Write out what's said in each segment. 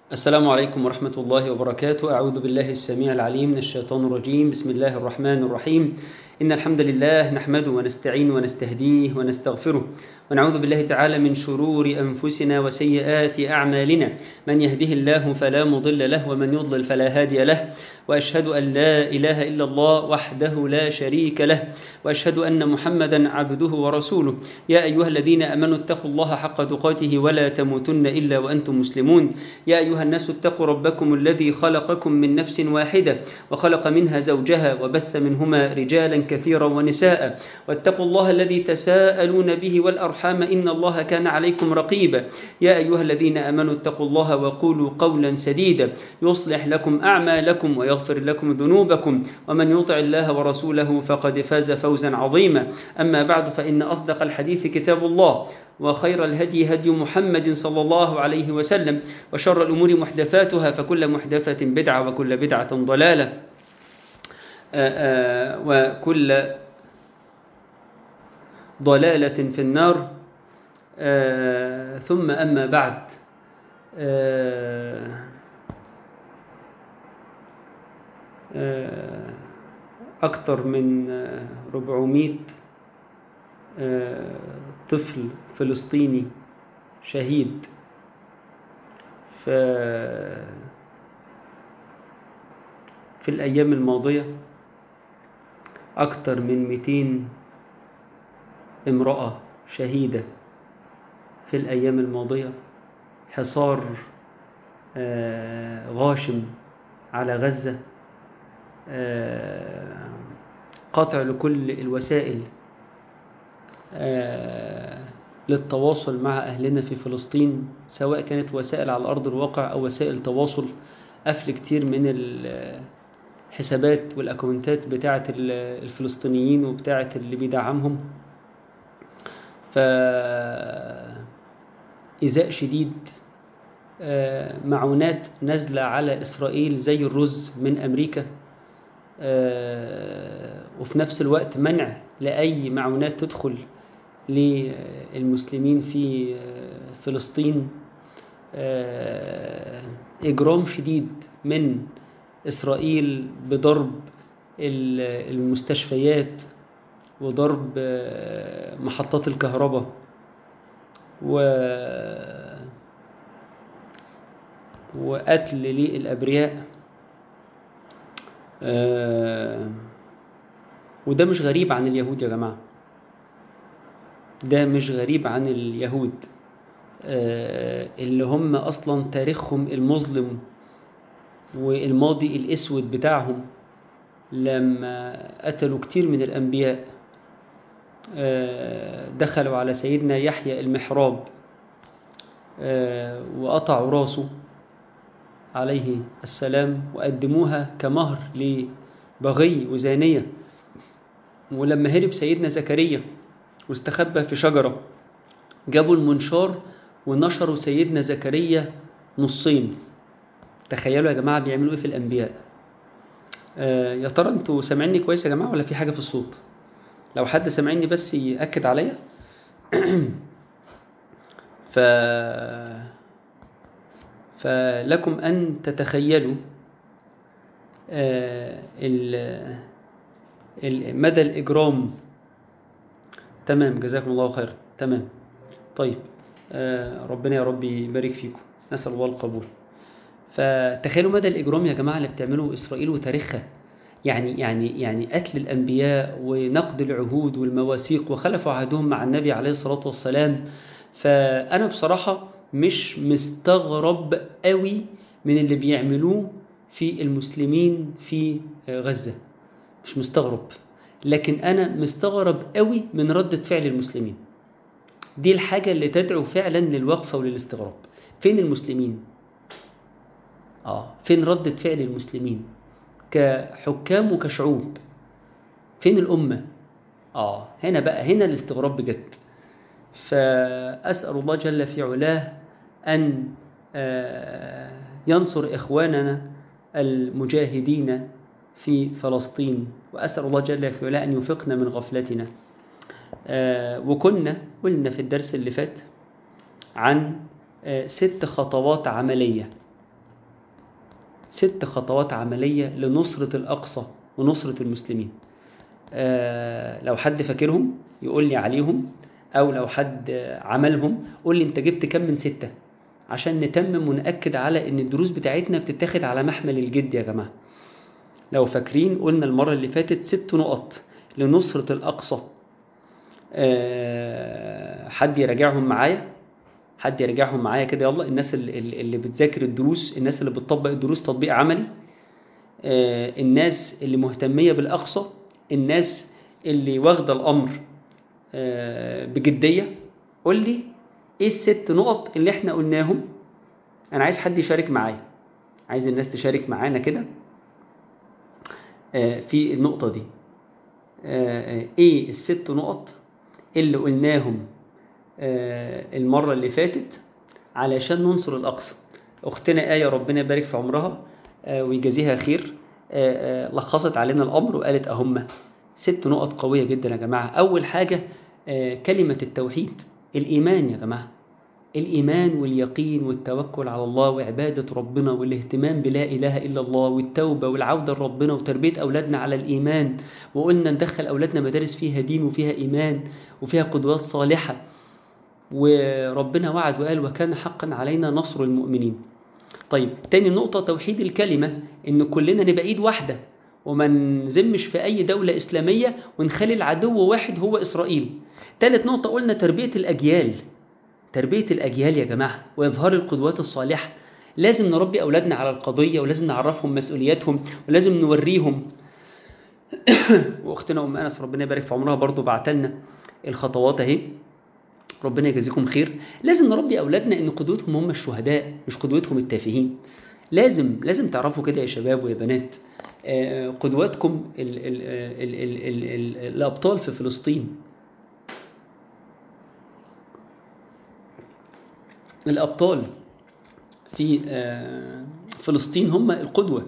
السلام عليكم ورحمة الله وبركاته. أعوذ بالله السميع العليم من الشيطان الرجيم. بسم الله الرحمن الرحيم. إن الحمد لله نحمده ونستعين ونستهديه ونستغفره، ونعوذ بالله تعالى من شرور أنفسنا وسيئات أعمالنا. من يهده الله فلا مضل له، ومن يضلل فلا هادي له. وأشهد أن لا إله إلا الله وحده لا شريك له، وأشهد أن محمدا عبده ورسوله. يا أيها الذين آمنوا اتقوا الله حق تقاته ولا تموتن إلا وأنتم مسلمون. يا أيها الناس اتقوا ربكم الذي خلقكم من نفس واحدة، وخلق منها زوجها، وبث منهما رجالا كثيرا ونساء. واتقوا الله الذي تساءلون به والأرحام، إن الله كان عليكم رقيبا. يا أيها الذين آمنوا اتقوا الله وقولوا قولا سديدا يصلح لكم أعمالكم ويغفر لكم ذنوبكم، ومن يطع الله ورسوله فقد فاز فوزا عظيما. أما بعد، فإن أصدق الحديث كتاب الله، وخير الهدي هدي محمد صلى الله عليه وسلم، وشر الأمور محدثاتها، فكل محدثة بدعة، وكل بدعة ضلالة، وكل ضلالة في النار. ثم أما بعد، أكثر من 400 طفل فلسطيني شهيد في الأيام الماضية. أكثر من 200 امرأة شهيدة في الأيام الماضية. حصار غاشم على غزة، قطع لكل الوسائل للتواصل مع أهلنا في فلسطين، سواء كانت وسائل على أرض الواقع أو وسائل تواصل. قفل كتير من الحسابات والأكونتات بتاعة الفلسطينيين وبتاعة اللي بيدعمهم. فإزاء شديد، معونات نازلة على إسرائيل زي الرز من أمريكا، وفي نفس الوقت منع لأي معونات تدخل للمسلمين في فلسطين. إجرام شديد من إسرائيل بضرب المستشفيات، وضرب محطات الكهرباء، وقتل للأبرياء. وده مش غريب عن اليهود يا جماعة، ده مش غريب عن اليهود، اللي هم أصلا تاريخهم المظلم والماضي الأسود بتاعهم لما قتلوا كتير من الأنبياء. دخلوا على سيدنا يحيى المحراب وقطعوا راسه عليه السلام، وقدموها كمهر لبغي وزانية. ولما هرب سيدنا زكريا واستخبى في شجرة، جابوا المنشار ونشروا سيدنا زكريا نصين. تخيلوا يا جماعة بيعملوا ايه في الأنبياء. يا ترى انتوا سامعيني كويس يا جماعة ولا في حاجة في الصوت؟ لو حد سامعيني بس يأكد عليا. فلكم أن تتخيلوا مدى الإجرام. تمام، جزاكم الله خير. تمام، طيب، ربنا يا رب يبارك فيكم، نسأل الله القبول. فتخيلوا مدى الإجرام يا جماعة اللي بتعمله إسرائيل وتاريخها. يعني قتل الأنبياء ونقض العهود والمواثيق، وخلفوا عهدهم مع النبي عليه الصلاة والسلام. فأنا بصراحة مش مستغرب قوي من اللي بيعملوه في المسلمين في غزة، مش مستغرب. لكن أنا مستغرب قوي من ردة فعل المسلمين. دي الحاجة اللي تدعو فعلا للوقفة وللاستغراب. فين المسلمين؟ فين ردة فعل المسلمين كحكام وكشعوب؟ فين الأمة؟ هنا بقى، هنا الاستغراب بجد. فأسأل الله جل في علاه أن ينصر إخواننا المجاهدين في فلسطين، وأسأل الله جل في علاه أن يفقنا من غفلتنا. وكنا قلنا في الدرس اللي فات عن 6 خطوات عملية 6 خطوات عملية لنصرة الأقصى ونصرة المسلمين. لو حد فاكرهم يقول لي عليهم، أو لو حد عملهم قول لي أنت جبت كم من 6، عشان نتمم ونأكد على أن الدروس بتاعتنا بتتاخد على محمل الجد يا جماعة. لو فاكرين قلنا المرة اللي فاتت 6 نقط لنصرة الأقصى. حد يراجعهم معايا كده، يلا. الناس اللي بتذاكر الدروس، الناس اللي بتطبق الدروس تطبيق عملي، الناس اللي مهتمية بالأقصى، الناس اللي واخدة الأمر بجدية. قول لي ايه ال6 نقط اللي احنا قلناهم. انا عايز حد يشارك معايا، عايز الناس تشارك معانا كده في النقطة دي. ايه ال6 نقط اللي قلناهم المرة اللي فاتت علشان ننصر الأقصى. أختنا آية ربنا يبارك في عمرها ويجازيها خير، لخصت علينا الأمر وقالت أهم 6 نقط قوية جدا يا جماعة. أول حاجة كلمة التوحيد، الإيمان يا جماعة، الإيمان واليقين والتوكل على الله وعبادة ربنا والاهتمام بلا إله إلا الله والتوبة والعودة لربنا وتربية أولادنا على الإيمان. وقلنا ندخل أولادنا مدارس فيها دين وفيها إيمان وفيها قدوات صالحة، وربنا وعد وقال وكان حقا علينا نصر المؤمنين. طيب تاني نقطة توحيد الكلمة، إن كلنا نبقى إيد واحدة وما نزمش في أي دولة إسلامية ونخلي العدو واحد هو إسرائيل. تالت نقطة قلنا تربية الأجيال يا جماعة وإظهار القدوات الصالحة. لازم نربي أولادنا على القضية، ولازم نعرفهم مسؤولياتهم، ولازم نوريهم. وأختنا أم أنس ربنا يبارك في عمرها برضو بعتلنا الخطوات اهي، ربنا يجازيكم خير. لازم نربي أولادنا إن قدوتهم هم الشهداء مش قدوتهم التافهين. لازم تعرفوا كده يا شباب ويا بنات، قدواتكم الأبطال في فلسطين. الأبطال في فلسطين هم القدوة.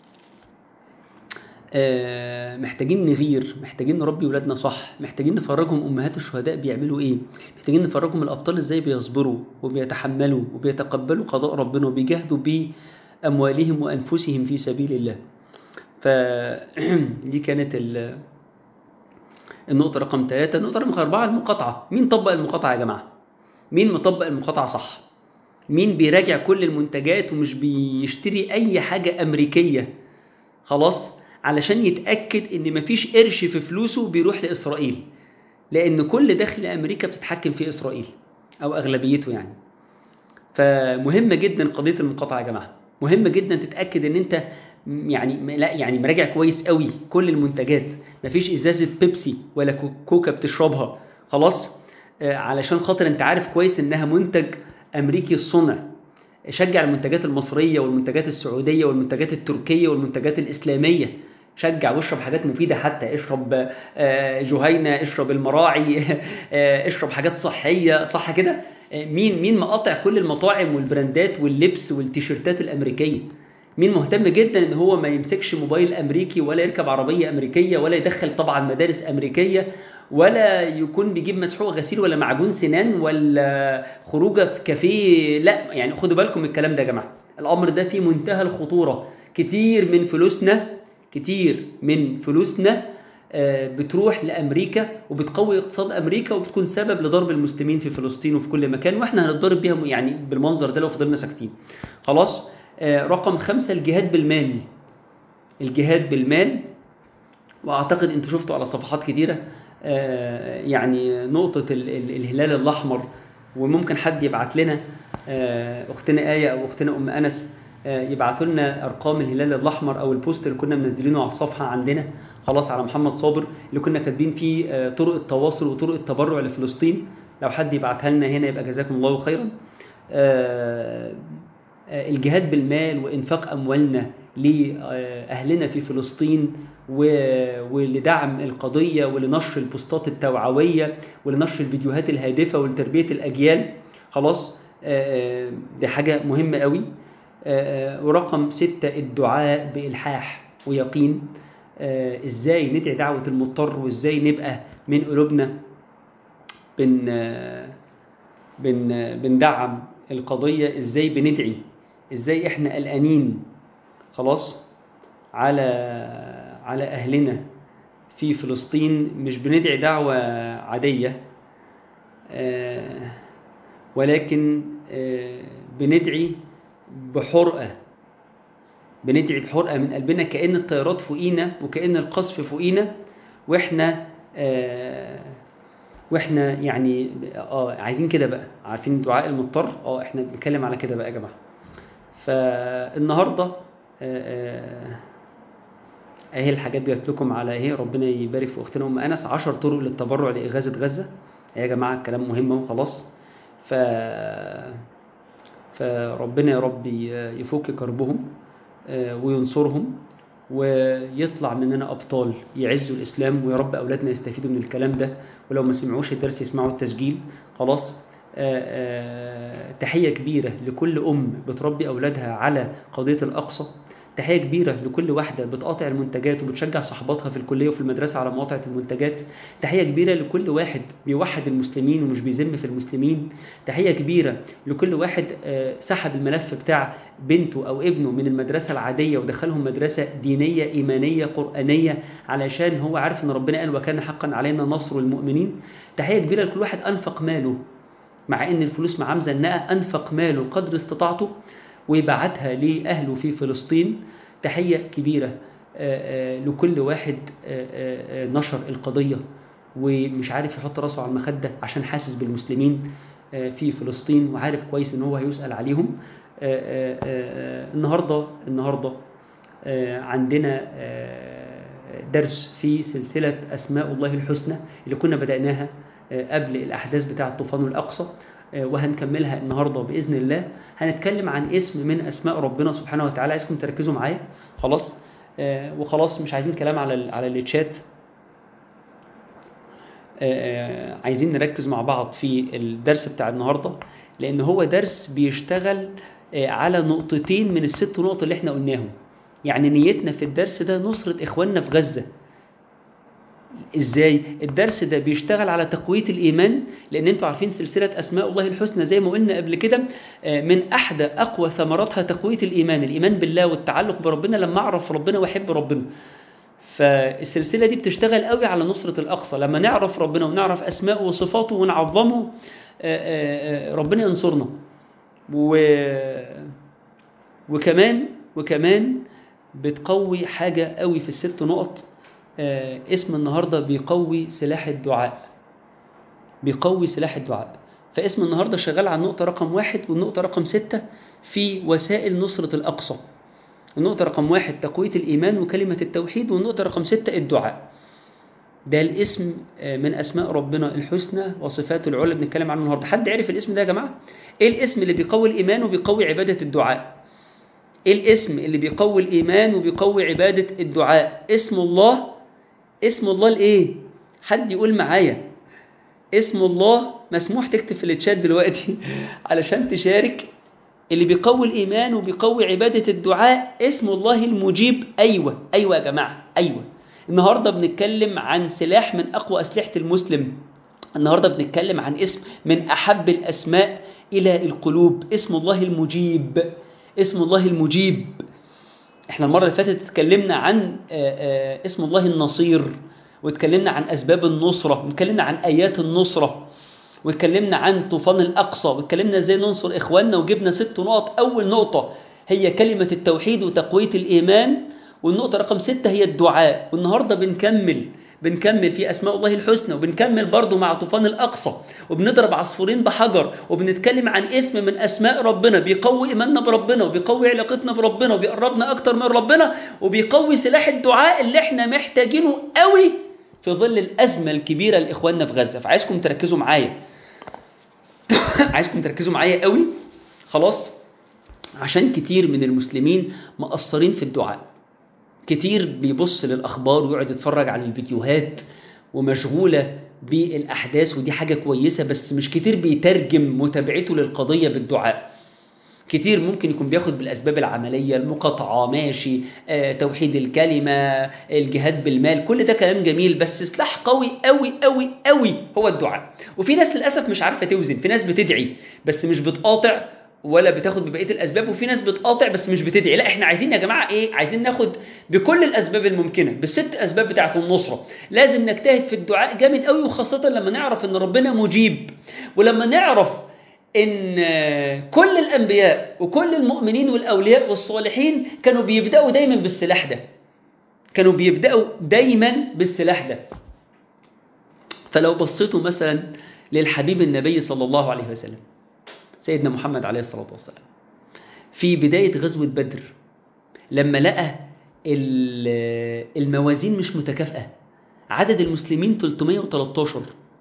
محتاجين نغير، محتاجين نربي ولادنا صح، محتاجين نفرجهم أمهات الشهداء بيعملوا إيه، محتاجين نفرجهم الأبطال إزاي بيصبروا وبيتحملوا وبيتقبلوا قضاء ربنا وبيجاهدوا بأموالهم وأنفسهم في سبيل الله. فدي كانت النقطة رقم 3. النقطة رقم 4 المقاطعة. مين طبق المقاطعة يا جماعة؟ مين مطبق المقاطعة صح؟ مين بيراجع كل المنتجات ومش بيشتري أي حاجة أمريكية خلاص علشان يتأكد إن مفيش قرش في فلوسه بيروح لإسرائيل؟ لأن كل دخل أمريكا بتتحكم في إسرائيل أو أغلبيته يعني. فمهمة جدا قضية المقاطعة يا جماعة، مهمة جدا تتأكد إن أنت يعني مراجع كويس قوي كل المنتجات، مفيش إزازة بيبسي ولا كوكا بتشربها خلاص علشان خاطر أنت عارف كويس إنها منتج أمريكي الصنع. شجع المنتجات المصرية والمنتجات السعودية والمنتجات التركية والمنتجات الإسلامية. شجع واشرب حاجات مفيدة، حتى اشرب جهينة، اشرب المراعي اشرب حاجات صحية صح كده. مين مقاطع كل المطاعم والبراندات واللبس والتيشيرتات الأمريكية؟ مين مهتم جدا ان هو ما يمسكش موبايل أمريكي ولا يركب عربية أمريكية ولا يدخل طبعا مدارس أمريكية ولا يكون بيجيب مسحوق غسيل ولا معجون سنان ولا خروجه في كافيه؟ لا يعني خدوا بالكم من الكلام ده يا جماعه، الامر ده فيه منتهى الخطوره. كتير من فلوسنا بتروح لامريكا وبتقوي اقتصاد امريكا وبتكون سبب لضرب المسلمين في فلسطين وفي كل مكان، واحنا هنتضرب بيها يعني بالمنظر ده لو فضلنا ساكتين خلاص. رقم 5 الجهاد بالمال. واعتقد انتوا شفتوا على صفحات كتيره يعني نقطة الهلال الأحمر. وممكن حد يبعت لنا أختنا آية أو أختنا أم أنس يبعتوا لنا أرقام الهلال الأحمر أو البوست اللي كنا منزلينه على الصفحة عندنا خلاص على محمد صابر، اللي كنا كاتبين فيه طرق التواصل وطرق التبرع لفلسطين. لو حد يبعتها لنا هنا يبقى جزاكم الله خيرا. الجهاد بالمال وإنفاق أموالنا لأهلنا في فلسطين ولدعم القضية ولنشر البوستات التوعوية ولنشر الفيديوهات الهادفة ولتربية الأجيال خلاص. دي حاجة مهمة قوي. ورقم 6 الدعاء بإلحاح ويقين. إزاي ندعي دعوة المضطر، وإزاي نبقى من قلوبنا بندعم القضية، إزاي بندعي، إزاي إحنا قلقانين خلاص على أهلنا في فلسطين، مش بندعي دعوة عادية، ولكن بندعي بحرقة من قلبنا، كأن الطيارات فوقينا وكأن القصف فوقينا، واحنا يعني عايزين كده بقى. عارفين دعاء المضطر؟ احنا بنتكلم على كده بقى يا جماعة. فالنهاردة اهي الحاجات جات لكم على اهي. ربنا يبارك في اختنا ام انس. 10 طرق للتبرع لاغاثه غزه. يا جماعه الكلام مهم وخلاص. فربنا يا رب يفك كربهم وينصرهم، ويطلع مننا ابطال يعزوا الاسلام. ويا رب اولادنا يستفيدوا من الكلام ده، ولو ما سمعوش الدرس يسمعوا التسجيل. خلاص. تحيه كبيره لكل بتربي اولادها على قضيه الاقصى. تحية كبيرة لكل واحدة بتقاطع المنتجات وبتشجع صحباتها في الكلية وفي المدرسة على مقاطعة المنتجات. تحية كبيرة لكل واحد بيوحد المسلمين ومش بيذم في المسلمين. تحية كبيرة لكل واحد سحب الملف بتاع بنته أو ابنه من المدرسة العادية ودخلهم مدرسة دينية إيمانية قرآنية، علشان هو عارف أن ربنا قال وكان حقا علينا نصر المؤمنين. تحية كبيرة لكل واحد أنفق ماله، مع أن الفلوس معاه مزنقة، أنفق ماله قدر استطاعته ويبعتها لأهله في فلسطين. تحية كبيرة لكل واحد نشر القضية ومش عارف يحط راسه على المخدة عشان حاسس بالمسلمين في فلسطين، وعارف كويس ان هو هيسأل عليهم. النهاردة عندنا درس في سلسلة أسماء الله الحسنى اللي كنا بدأناها قبل الأحداث بتاعة طوفان الأقصى، وهنكملها النهاردة بإذن الله. هنتكلم عن اسم من أسماء ربنا سبحانه وتعالى. عايزكم تركزوا معايا. خلاص. وخلاص مش عايزين كلام على الشات. عايزين نركز مع بعض في الدرس بتاع النهاردة، لأن هو درس بيشتغل على نقطتين من ال6 نقط اللي احنا قلناهم. يعني نيتنا في الدرس ده نصرة إخواننا في غزة. ازاي؟ الدرس ده بيشتغل على تقوية الإيمان، لأن انتوا عارفين سلسلة أسماء الله الحسنى زي ما قلنا قبل كده من أحد أقوى ثمراتها تقوية الإيمان بالله والتعلق بربنا، لما أعرف ربنا وأحب ربنا. فالسلسلة دي بتشتغل قوي على نصرة الأقصى. لما نعرف ربنا ونعرف أسماءه وصفاته ونعظمه ربنا ينصرنا. وكمان بتقوي حاجة قوي في ال6 نقط. اسم النهاردة بيقوي سلاح الدعاء. فاسم النهاردة شغال على النقطة رقم 1 والنقطة رقم 6 في وسائل نصرة الأقصى. النقطة رقم 1 تقوية الإيمان وكلمة التوحيد، والنقطة رقم 6 الدعاء. ده الاسم من أسماء ربنا الحسنى وصفاته العلى بنتكلم عنه النهاردة. حد عرف الاسم ده يا جماعة؟ ايه الاسم اللي بيقوي الإيمان وبيقوي عبادة الدعاء؟ ايه الاسم اللي بيقوي الإيمان وبيقوي عبادة الدعاء؟ اسم الله الايه؟ حد يقول معايا اسم الله. مسموح تكتب في الشات دلوقتي علشان تشارك. اللي بيقوي الإيمان وبيقوي عبادة الدعاء اسم الله المجيب. أيوة يا جماعة، أيوة. النهاردة بنتكلم عن سلاح من أقوى أسلحة المسلم. النهاردة بنتكلم عن اسم من أحب الأسماء إلى القلوب. اسم الله المجيب. احنا المرة اللي فاتت اتكلمنا عن اسم الله النصير، واتكلمنا عن أسباب النصرة، واتكلمنا عن آيات النصرة، واتكلمنا عن طوفان الأقصى، واتكلمنا ازاي ننصر إخواننا، وجبنا 6 نقط. أول نقطة هي كلمة التوحيد وتقوية الإيمان، والنقطة رقم 6 هي الدعاء. والنهاردة بنكمل في أسماء الله الحسنى، وبنكمل برضو مع طوفان الأقصى، وبنضرب عصفورين بحجر، وبنتكلم عن اسم من أسماء ربنا بيقوي إيماننا بربنا، وبيقوي علاقتنا بربنا، وبيقربنا أكتر من ربنا، وبيقوي سلاح الدعاء اللي احنا محتاجينه قوي في ظل الأزمة الكبيرة لإخواننا في غزة. فعايزكم تركزوا معايا قوي. خلاص. عشان كتير من المسلمين مقصرين في الدعاء. كتير بيبص للأخبار ويقعد يتفرج على الفيديوهات ومشغولة بالأحداث، ودي حاجة كويسة، بس مش كتير بيترجم متابعته للقضية بالدعاء. كتير ممكن يكون بياخد بالأسباب العملية، المقاطعة ماشي، توحيد الكلمة، الجهاد بالمال، كل ده كلام جميل، بس سلاح قوي قوي قوي قوي هو الدعاء. وفي ناس للأسف مش عارفة توزن. في ناس بتدعي بس مش بتقاطع، ولا بتاخد ببقيه الاسباب، وفي ناس بتقاطع بس مش بتدعي. لا، احنا عايزين يا جماعه ايه؟ عايزين ناخد بكل الاسباب الممكنه، بالست اسباب بتاعه النصره. لازم نجتهد في الدعاء جامد قوي، وخاصه لما نعرف ان ربنا مجيب، ولما نعرف ان كل الانبياء وكل المؤمنين والاولياء والصالحين كانوا بيبداوا دايما بالسلاح ده، كانوا بيبداوا دايما بالسلاح ده. فلو بصيتوا مثلا للحبيب النبي صلى الله عليه وسلم سيدنا محمد عليه الصلاة والسلام في بداية غزوة بدر، لما لقى الموازين مش متكافئة، عدد المسلمين 313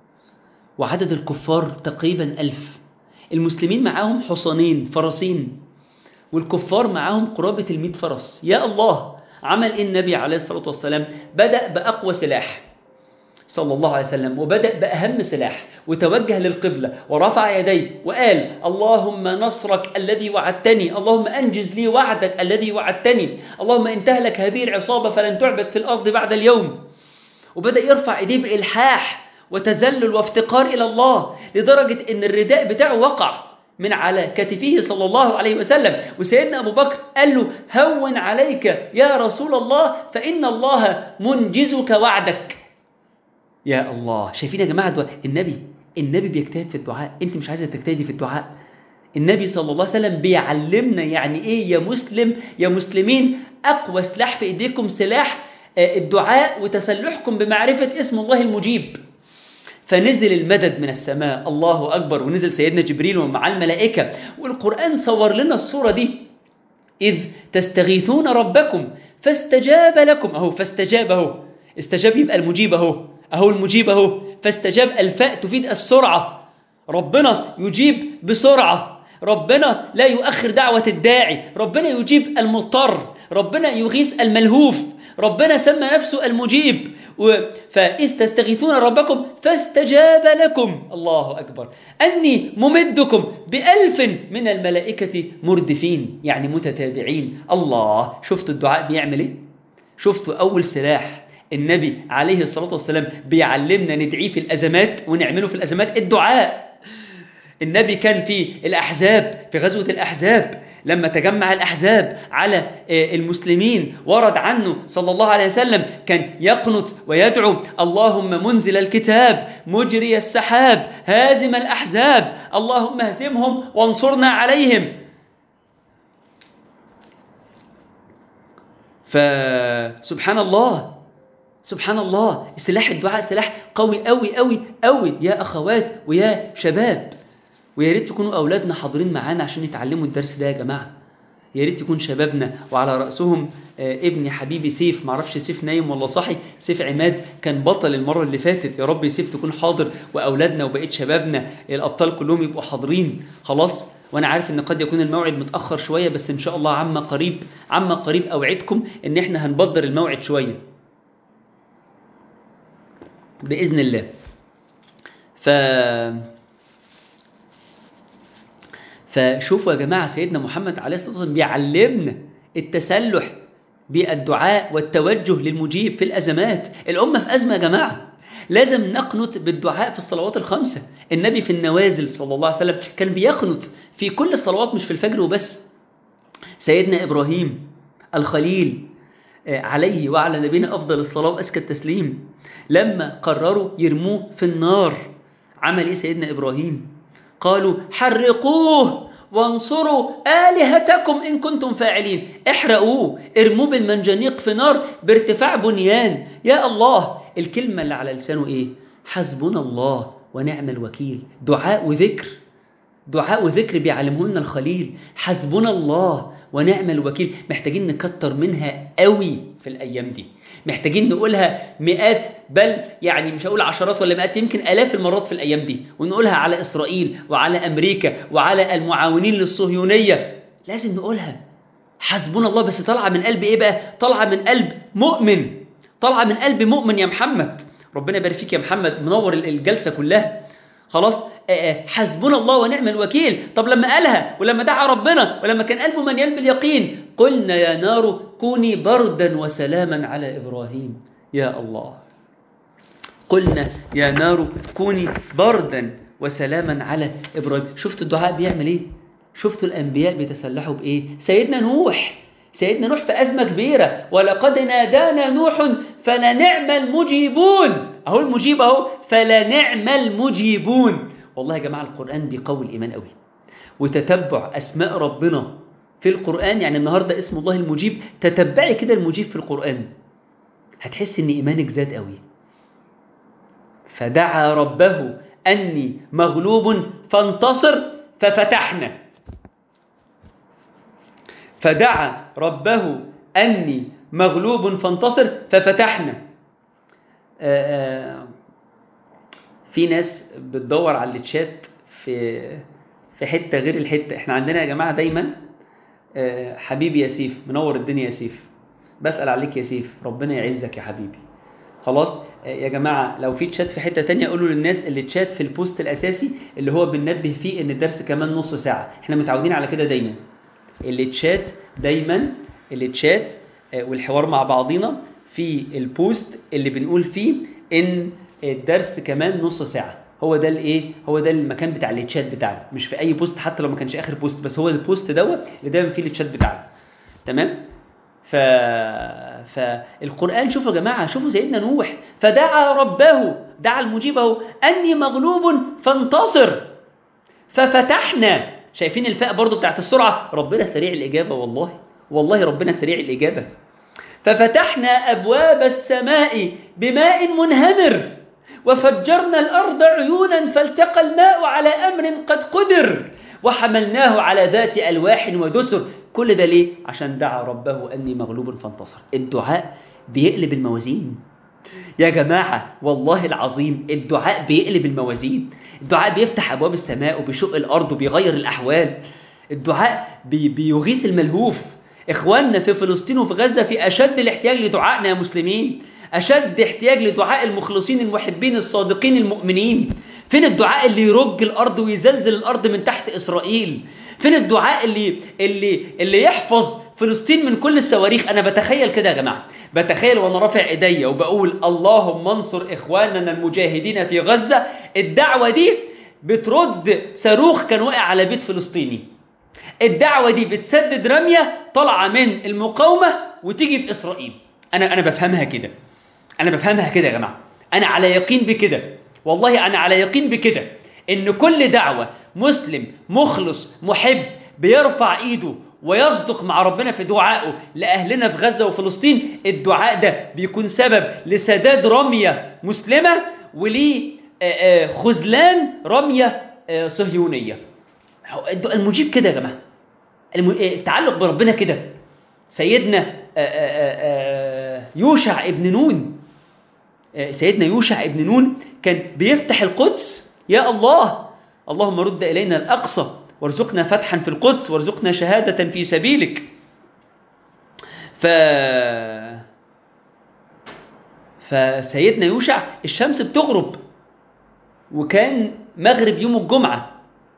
وعدد الكفار تقريبا 1000. المسلمين معاهم حصانين فرسين، والكفار معاهم قرابة 100 فرس. يا الله، عمل إيه النبي عليه الصلاة والسلام؟ بدأ بأقوى سلاح صلى الله عليه وسلم، وبدأ بأهم سلاح، وتوجه للقبلة ورفع يديه وقال: اللهم نصرك الذي وعدتني، اللهم أنجز لي وعدك الذي وعدتني، اللهم إن تهلك هذه العصابة فلن تعبد في الأرض بعد اليوم. وبدأ يرفع يديه بإلحاح وتذلل وافتقار إلى الله، لدرجة إن الرداء بتاعه وقع من على كتفه صلى الله عليه وسلم. وسيدنا أبو بكر قال له: هون عليك يا رسول الله، فإن الله منجزك وعدك. يا الله، شايفين يا جماعة دعاء النبي بيجتهد في الدعاء. انت مش عايزة تجتهدي في الدعاء؟ النبي صلى الله عليه وسلم بيعلمنا يعني ايه يا مسلمين اقوى سلاح في ايديكم سلاح الدعاء وتسلحكم بمعرفة اسم الله المجيب. فنزل المدد من السماء، الله أكبر، ونزل سيدنا جبريل ومع الملائكة. والقرآن صور لنا الصورة دي: إذ تستغيثون ربكم فاستجاب لكم. أهو فاستجاب، أهو استجاب يبقى المجيب، أهو المجيب أهو. فاستجاب، الفاء تفيد السرعة، ربنا يجيب بسرعة، ربنا لا يؤخر دعوة الداعي، ربنا يجيب المضطر، ربنا يغيث الملهوف، ربنا سمى نفسه المجيب. فإذ تستغيثون ربكم فاستجاب لكم، الله أكبر، أني ممدكم ب1000 من الملائكة مردفين، يعني متتابعين. الله، شفتوا الدعاء بيعمل إيه؟ شفتوا أول سلاح النبي عليه الصلاة والسلام بيعلمنا ندعيه في الأزمات ونعمله في الأزمات؟ الدعاء. النبي كان في الأحزاب، في غزوة الأحزاب لما تجمع الأحزاب على المسلمين، ورد عنه صلى الله عليه وسلم كان يقنط ويدعو: اللهم منزل الكتاب مجري السحاب هازم الأحزاب اللهم اهزمهم وانصرنا عليهم. فسبحان الله، سبحان الله، سلاح الدعاء سلاح قوي قوي قوي قوي يا أخوات ويا شباب. ويا ريت يكونوا أولادنا حاضرين معانا عشان يتعلموا الدرس ده يا جماعة. يا ريت يكون شبابنا وعلى رأسهم ابني حبيبي سيف، معرفش سيف نايم ولا صاحي، سيف عماد كان بطل المرة اللي فاتت. يا رب سيف تكون حاضر، وأولادنا وبقيت شبابنا الأبطال كلهم يبقوا حاضرين خلاص. وأنا عارف إن قد يكون الموعد متأخر شوية، بس إن شاء الله عما قريب أوعدكم إن إحنا هنبدر الموعد شوية بإذن الله. فشوفوا يا جماعة، سيدنا محمد عليه الصلاة والسلام بيعلمنا التسلح بالدعاء والتوجه للمجيب في الأزمات. الأمة في أزمة يا جماعة، لازم نقنط بالدعاء في الصلوات الخمسة. النبي في النوازل صلى الله عليه وسلم كان بيقنط في كل الصلوات، مش في الفجر وبس. سيدنا إبراهيم الخليل عليه وعلى نبينا أفضل الصلاة وأزكى التسليم، لما قرروا يرموه في النار عمل إيه سيدنا إبراهيم؟ قالوا: حرقوه وانصروا آلهتكم إن كنتم فاعلين. احرقوه، ارموه بالمنجنيق في نار بارتفاع بنيان. يا الله، الكلمة اللي على لسانه إيه؟ حسبنا الله ونعم الوكيل. دعاء وذكر بيعلمه لنا الخليل. حسبنا الله ونعم الوكيل. محتاجين نكتر منها قوي في الأيام دي، محتاجين نقولها مئات، بل يعني مش هقول عشرات ولا مئات، يمكن آلاف المرات في الأيام دي، ونقولها على إسرائيل وعلى أمريكا وعلى المعاونين للصهيونية. لازم نقولها حسبنا الله، بس طالعة من قلب إيه بقى؟ طالعة من قلب مؤمن، طالعة من قلب مؤمن يا محمد. ربنا يبارك فيك يا محمد، منور الجلسة كلها خلاص. حسبنا الله ونعم الوكيل. طب لما قالها ولما دعا ربنا ولما كان قلبه مليان باليقين: قلنا يا نار كوني بردا وسلاما على إبراهيم. يا الله، قلنا يا نار كوني بردا وسلاما على إبراهيم. شفت الدعاء بيعمل إيه؟ شفتوا الأنبياء بيتسلحوا بإيه؟ سيدنا نوح في أزمة كبيرة، ولقد نادانا نوح فلنعم المجيبون. أهو المجيب أهو، فلنعم المجيبون. والله يا جماعة القرآن بيقوي الإيمان قوي، وتتبع أسماء ربنا في القرآن. يعني النهاردة اسم الله المجيب، تتبعي كده المجيب في القرآن هتحس إن إيمانك زاد قوي. فدعا ربه أني مغلوب فانتصر ففتحنا. فدعا ربه أني مغلوب فانتصر ففتحنا. في ناس بتدور على الشات في حتة غير الحتة. احنا عندنا يا جماعة دايما حبيبي يا سيف، منور الدنيا يا سيف، بسأل عليك يا سيف، ربنا يعزك يا حبيبي. خلاص يا جماعة، لو في تشات في حتة تانية قولوا للناس اللي تشات في البوست الأساسي اللي هو بننبه فيه إن الدرس كمان نص ساعة. احنا متعودين على كده دايما، اللي تشات دايما، اللي تشات والحوار مع بعضينا في البوست اللي بنقول فيه إن الدرس كمان نص ساعة. هو ده الايه، هو ده المكان بتاع التشات بتاعنا، مش في اي بوست حتى لو ما كانش اخر بوست، بس هو البوست دوت اللي دايما فيه التشات بتاعنا. تمام. فالقرآن شوفوا يا جماعة، شوفوا سيدنا نوح فدعا ربه، دعا المجيبه أني مغلوب فانتصر ففتحنا. شايفين الفاء برضو بتاعت السرعة؟ ربنا سريع الإجابة، والله ربنا سريع الإجابة. ففتحنا أبواب السماء بماء منهمر وفجرنا الأرض عيونا فالتقى الماء على أمر قد قدر وحملناه على ذات ألواح ودسر. كل ده ليه؟ عشان دعا ربه أني مغلوب فانتصر. الدعاء بيقلب الموازين يا جماعة، والله العظيم الدعاء بيقلب الموازين. الدعاء بيفتح أبواب السماء وبيشق الأرض وبيغير الأحوال. الدعاء بيغيث الملهوف. إخواننا في فلسطين وفي غزة في أشد الاحتياج لدعائنا يا مسلمين، أشد احتياج لدعاء المخلصين المحبين الصادقين المؤمنين. فين الدعاء اللي يرج الأرض ويزلزل الأرض من تحت إسرائيل؟ فين الدعاء اللي يحفظ فلسطين من كل الصواريخ؟ أنا بتخيل كده يا جماعة، بتخيل وأنا رافع إيديا وبقول اللهم انصر إخواننا المجاهدين في غزة. الدعوة دي بترد صاروخ كان واقع على بيت فلسطيني. الدعوة دي بتسدد رمية طالعة من المقاومة وتيجي في إسرائيل. أنا بفهمها كده، أنا بفهمها كده يا جماعة. أنا على يقين بكده، والله أنا على يقين بكده، إن كل دعوة مسلم مخلص محب بيرفع إيده ويصدق مع ربنا في دعائه لأهلنا في غزة وفلسطين، الدعاء ده بيكون سبب لسداد رمية مسلمة ولخذلان رمية صهيونية. المجيب كده يا جماعة، التعلق بربنا كده. سيدنا يوشع ابن نون، سيدنا يوشع ابن نون كان بيفتح القدس، يا الله اللهم رد إلينا الأقصى وارزقنا فتحا في القدس وارزقنا شهادة في سبيلك. فسيدنا يوشع الشمس بتغرب وكان مغرب يوم الجمعة،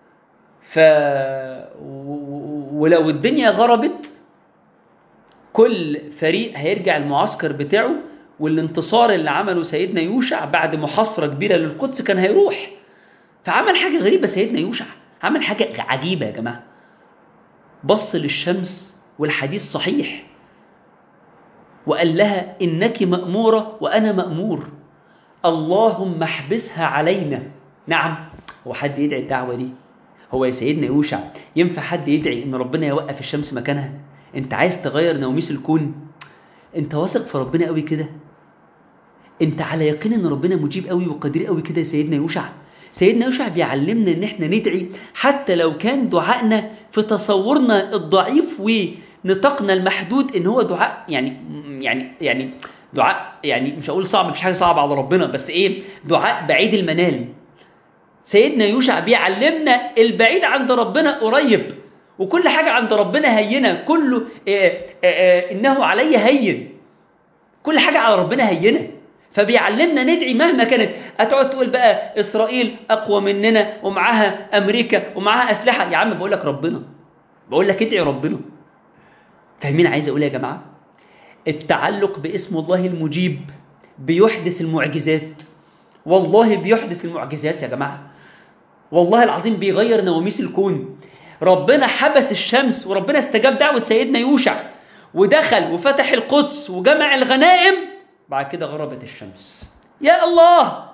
ولو الدنيا غربت كل فريق هيرجع المعسكر بتاعه، والانتصار اللي عمله سيدنا يوشع بعد محاصرة كبيرة للقدس كان هيروح. فعمل حاجة غريبة سيدنا يوشع، عمل حاجة عجيبة يا جماعة. بص للشمس والحديث صحيح وقال لها إنك مأمورة وأنا مأمور، اللهم احبسها علينا. نعم، هو حد يدعي الدعوة دي؟ هو يا سيدنا يوشع ينفع حد يدعي إن ربنا يوقف الشمس مكانها؟ أنت عايز تغير نوميس الكون؟ أنت واثق في ربنا قوي كده؟ أنت على يقين إن ربنا مجيب قوي وقدير قوي كده يا سيدنا يوشع؟ سيدنا يوشع بيعلمنا إن إحنا ندعي حتى لو كان دعائنا في تصورنا الضعيف ونطاقنا المحدود إن هو دعاء يعني دعاء، يعني مش هقول صعب، مش حاجة صعبة على ربنا، بس إيه، دعاء بعيد المنال. سيدنا يوشع بيعلمنا البعيد عند ربنا قريب، وكل حاجة عند ربنا هينة، كله إنه علي هين، كل حاجة على ربنا هينة. فبيعلمنا ندعي مهما كانت. هتقعد تقول بقى إسرائيل أقوى مننا ومعاها أمريكا ومعاها أسلحة، يا عم بقول لك ربنا، بقول لك ادعي ربنا. فاهمين عايز أقول يا جماعة؟ التعلق باسم الله المجيب بيحدث المعجزات، والله بيحدث المعجزات يا جماعة، والله العظيم بيغير نواميس الكون. ربنا حبس الشمس وربنا استجاب دعوة سيدنا يوشع ودخل وفتح القدس وجمع الغنائم. بعد كده غربت الشمس. يا الله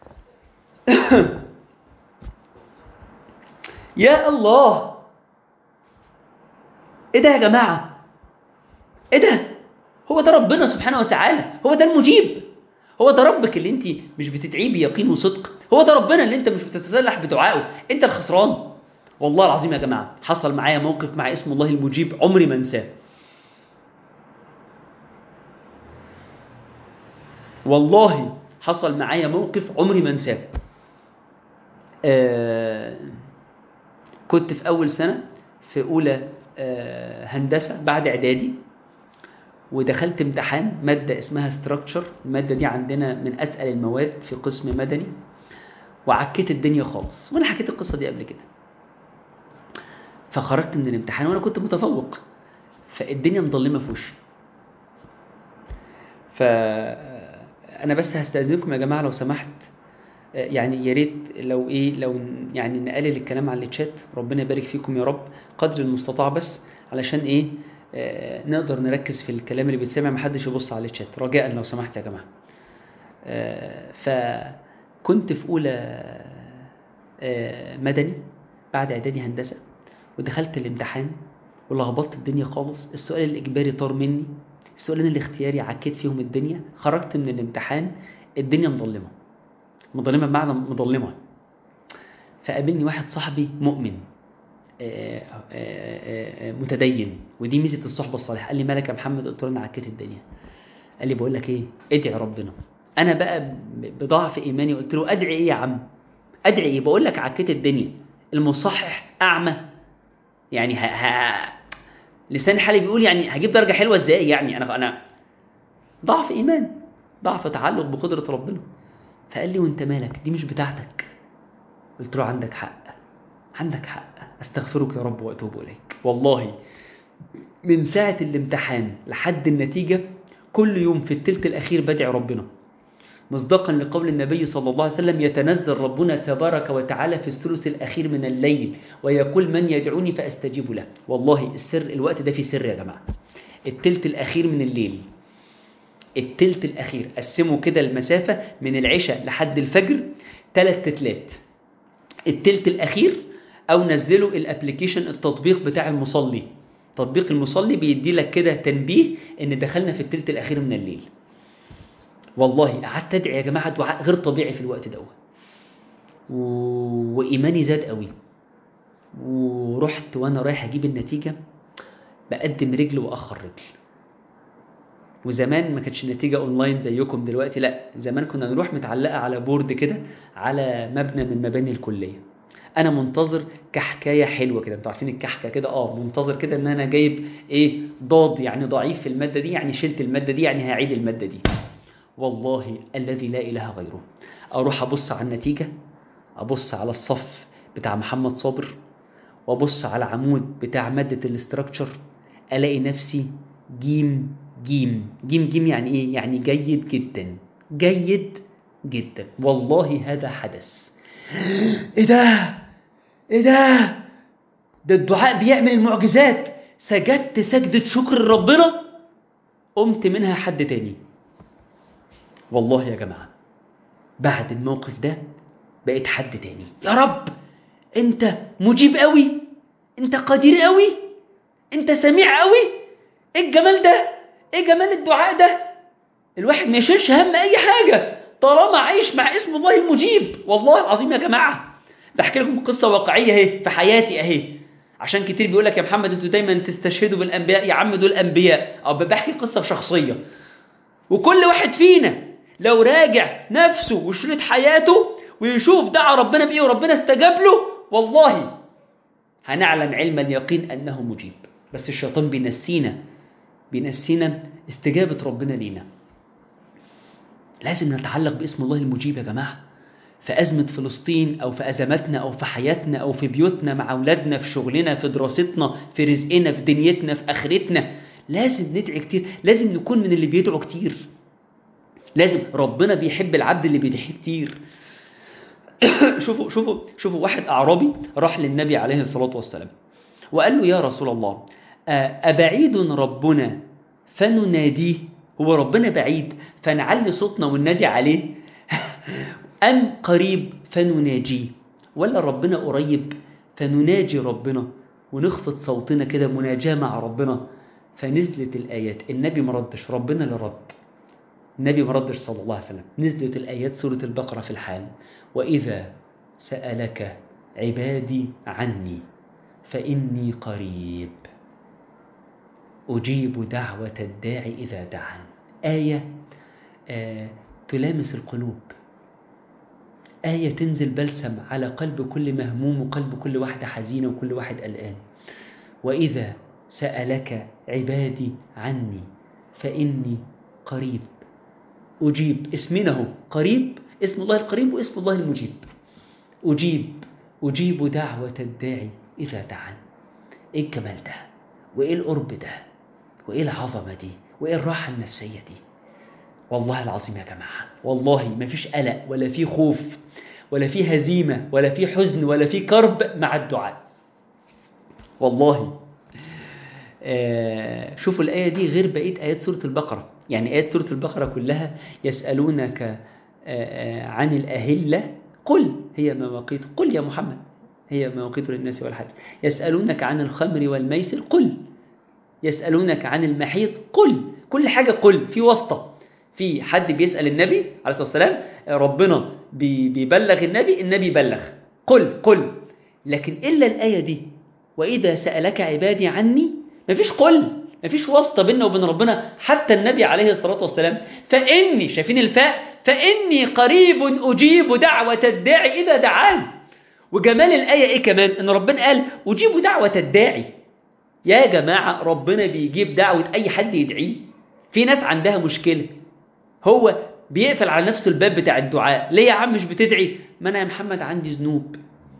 يا الله، ايه ده يا جماعة؟ ايه ده؟ هو ده ربنا سبحانه وتعالى، هو ده المجيب، هو ده ربك اللي انت مش بتدعيه بيقين وصدق، هو ده ربنا اللي انت مش بتتسلح بدعائه. انت الخسران. والله العظيم يا جماعة حصل معايا موقف مع اسم الله المجيب عمري ما انساه. والله حصل معايا موقف عمري ما انساه. كنت في أول سنة في أولى هندسة بعد إعدادي، ودخلت امتحان مادة اسمها ستراكشر. المادة دي عندنا من أتقل المواد في قسم مدني، وعكيت الدنيا خالص، وأنا حكيت القصة دي قبل كده. فخرجت من الامتحان وأنا كنت متفوق، فالدنيا مظلمة في وشي. فأنا بس هستأذنكم يا جماعة لو سمحت، يعني يا ريت لو يعني نقلل الكلام على الشات، ربنا يبارك فيكم يا رب قدر المستطاع، بس علشان نقدر نركز في الكلام اللي بيتسمع، محدش يبص على الشات رجاء لو سمحت يا جماعة. فكنت في أولى مدني بعد إعدادي هندسة، ودخلت الامتحان ولخبطت الدنيا خالص. السؤال الإجباري طار مني، السؤالين الاختياري عكيت فيهم الدنيا. خرجت من الامتحان الدنيا مظلمة بمعنى مظلمة. فقابلني واحد صاحبي مؤمن متدين، ودي ميزة الصحبة الصالحة. قال لي مالك يا محمد؟ قلت له انا عكيت الدنيا. قال لي بقول لك ايه، ادعي ربنا. انا بقى بضعف ايماني قلت له ادعي ايه يا عم؟ ادعي ايه؟ بقول لك عكيت الدنيا، المصحح اعمى يعني لسان حالي بيقول يعني هجيب درجة حلوة ازاي يعني؟ انا ضعف ايمان، ضعف تعلق بقدرة ربنا. فقال لي وانت مالك؟ دي مش بتاعتك. قلت له عندك حق، عندك حق، استغفرك يا رب واتوب اليك. والله من ساعة الامتحان لحد النتيجة كل يوم في الثلث الأخير بدعي ربنا، مصداقا لقول النبي صلى الله عليه وسلم يتنزل ربنا تبارك وتعالى في الثلث الأخير من الليل ويقول من يدعوني فأستجيب له. والله السر، الوقت ده في سر يا جماعة. الثلث الأخير من الليل، الثلث الأخير قسموا كده المسافة من العشاء لحد الفجر 3 تلات. الثلث الأخير، أو نزلوا الابليكيشن التطبيق بتاع المصلي، تطبيق المصلي بيدي لك كده تنبيه ان دخلنا في الثلث الأخير من الليل. والله قعدت ادعي يا جماعة دعاء غير طبيعي في الوقت ده، وإيماني زاد قوي. ورحت وانا رايح اجيب النتيجة بقدم رجل واخر رجل. وزمان ما كانتش النتيجة اونلاين زيكم دلوقتي، لا زمان كنا نروح متعلقة على بورد كده على مبنى من مباني الكلية. انا منتظر كحكاية حلوة كده، انتوا عارفين الكحكة كده، منتظر كده ان انا جايب ضاد يعني ضعيف في المادة دي، يعني شلت المادة دي يعني هعيد المادة دي. والله الذي لا اله غيره، اروح ابص على النتيجة، ابص على الصف بتاع محمد صابر، وابص على عمود بتاع مادة الاستراكشر، الاقي نفسي جيم جيم جيم جيم. يعني ايه؟ يعني جيد جدا، جيد جدا. والله هذا حدث. ايه ده؟ ايه ده؟ ده الدعاء بيعمل المعجزات. سجدت سجدة شكر لربنا، قمت منها حد تاني. والله يا جماعة بعد الموقف ده بقيت حد تاني. يا رب انت مجيب قوي، انت قدير قوي، انت سميع قوي. ايه الجمال ده؟ ايه جمال الدعاء ده؟ الواحد ما يشيلش هم اي حاجة طالما عايش مع اسم الله المجيب. والله العظيم يا جماعة بحكي لكم قصة واقعية اهي في حياتي اهي. عشان كتير بيقول لك يا محمد انتوا دايما تستشهدوا بالانبياء. يا عم دول انبياء، او بحكي قصة شخصية. وكل واحد فينا لو راجع نفسه وشريط حياته ويشوف دعا ربنا بايه وربنا استجاب له، والله هنعلم علم اليقين انه مجيب. بس الشيطان بينسينا استجابة ربنا لينا. لازم نتعلق باسم الله المجيب يا جماعة، في أزمة فلسطين أو في أزماتنا أو في حياتنا أو في بيوتنا مع أولادنا، في شغلنا، في دراستنا، في رزقنا، في دنيتنا، في آخرتنا. لازم ندعي كتير، لازم نكون من اللي بيدعوا كتير. لازم، ربنا بيحب العبد اللي بيدعي كتير. شوفوا واحد أعرابي راح للنبي عليه الصلاة والسلام وقال له: يا رسول الله، أبعيد ربنا فنناديه؟ هو ربنا بعيد فنعلي صوتنا وننادي عليه؟ أم قريب فنناجيه؟ ولا ربنا قريب فنناجي ربنا ونخفض صوتنا كده مناجاة مع ربنا؟ فنزلت الآيات. النبي مردش، ربنا اللي رد. النبي مردش صلى الله عليه وسلم. نزلت الآيات سورة البقرة في الحال: وإذا سألك عبادي عني فإني قريب أجيب دعوة الداعي إذا دعان. آية تلامس القلوب، آية تنزل بلسم على قلب كل مهموم وقلب كل واحدة حزينة وكل واحد قلقان. وإذا سألك عبادي عني فإني قريب أجيب. اسمنا قريب، اسم الله القريب واسم الله المجيب. أجيب دعوة الداعي إذا دعان. إيه الجمال ده، وإيه القرب ده، وإيه العظمة دي، وإيه الراحة النفسية دي؟ والله العظيم يا جماعة، والله ما فيش قلق ولا في خوف ولا في هزيمة ولا في حزن ولا في كرب مع الدعاء. والله شوفوا الآية دي غير بقية آيات سورة البقرة. يعني آيات سورة البقرة كلها: يسألونك عن الأهلة قل هي مواقيت، قل يا محمد هي مواقيت للناس والحج. يسألونك عن الخمر والميسر قل. يسألونك عن المحيط قل. كل حاجة قل، في واسطة، في حد بيسأل النبي عليه الصلاة والسلام، ربنا بيبلغ النبي يبلغ. قل. لكن إلا الآية دي: وإذا سألك عبادي عني، مفيش قل، مفيش واسطة بيننا وبين ربنا حتى النبي عليه الصلاة والسلام. فإني، شايفين الفاء، فإني قريب أجيب دعوة الداعي إذا دعان. وجمال الآية إيه كمان؟ إن ربنا قال أجيب دعوة الداعي. يا جماعة، ربنا بيجيب دعوة أي حد يدعيه. في ناس عندها مشكلة، هو بيقفل على نفسه الباب بتاع الدعاء. ليه يا عم مش بتدعي؟ ما أنا يا محمد عندي ذنوب.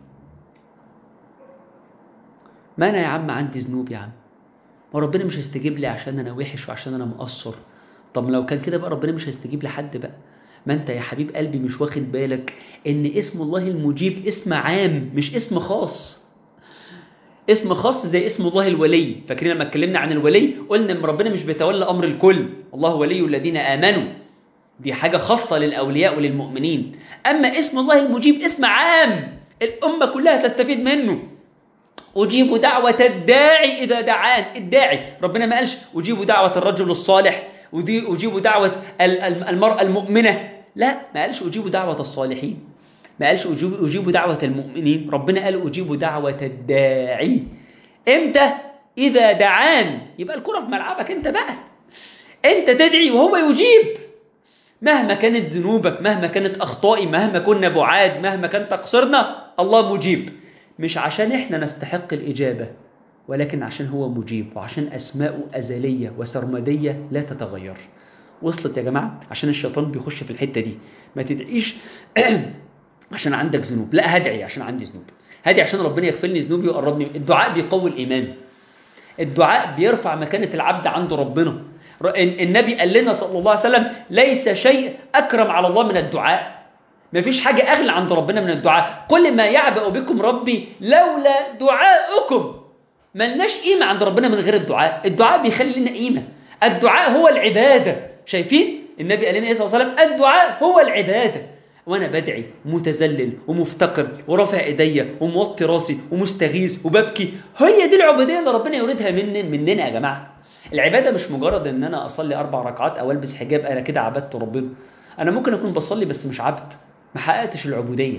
ما أنا يا عم عندي ذنوب يا عم، وربنا مش هيستجيب لي عشان أنا وحش وعشان أنا مقصر. طب لو كان كده بقى ربنا مش هيستجيب لحد بقى. ما أنت يا حبيب قلبي مش واخد بالك إن اسم الله المجيب اسم عام مش اسم خاص. اسم خاص زي اسم الله الولي. فاكرين لما اتكلمنا عن الولي قلنا ان ربنا مش بيتولى امر الكل، الله ولي الذين امنوا، دي حاجه خاصه للاولياء وللمؤمنين. اما اسم الله المجيب اسم عام، الامه كلها تستفيد منه. اجيب دعوه الداعي اذا دعان. الداعي ربنا ما قالش اجيب دعوه الرجل الصالح، اجيب دعوه المراه المؤمنه، لا، ما قالش اجيب دعوه الصالحين، ما قالش أجيب دعوة المؤمنين. ربنا قال أجيب دعوة الداعي. إمتى؟ إذا دعان. يبقى الكرة في ملعبك أنت بقى، أنت تدعي وهو يجيب. مهما كانت ذنوبك، مهما كانت أخطائي، مهما كنا بعاد، مهما كان تقصيرنا، الله مجيب. مش عشان إحنا نستحق الإجابة، ولكن عشان هو مجيب، وعشان أسماءه أزلية وسرمدية لا تتغير. وصلت يا جماعة؟ عشان الشيطان بيخش في الحتة دي. ما تدعيش عشان عندك ذنوب، لا، هدعي عشان عندي ذنوب، هدعي عشان ربنا يغفر لي ذنوبي ويقربني. الدعاء بيقوي الإيمان، الدعاء بيرفع مكانة العبد عند ربنا. النبي قال لنا صلى الله عليه وسلم: ليس شيء أكرم على الله من الدعاء. مفيش حاجة أغلى عند ربنا من الدعاء. كل ما يعبأ بكم ربي لولا دعاؤكم. ملناش قيمة عند ربنا من غير الدعاء. الدعاء بيخلي لنا قيمة. الدعاء هو العبادة. شايفين النبي قال لنا صلى الله عليه وسلم: الدعاء هو العبادة. وانا بدعي متذلل ومفتقر ورافع ايديا وموطي راسي ومستغيث وببكي، هي دي العبوديه اللي ربنا يريدها مننا يا جماعه. العباده مش مجرد ان انا اصلي 4 ركعات او البس حجاب انا كده عبدت ربنا. انا ممكن اكون بصلي بس مش عبد، ما حققتش العبوديه.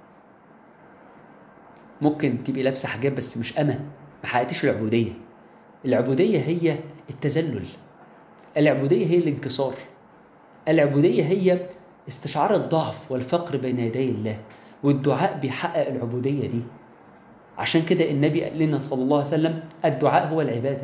ممكن تبقي لابسه حجاب بس مش ما حققتش العبوديه. العبوديه هي التذلل، العبوديه هي الانكسار، العبوديه هي استشعار الضعف والفقر بين يدي الله. والدعاء بيحقق العبودية دي. عشان كده النبي قال لنا صلى الله عليه وسلم: الدعاء هو العبادة.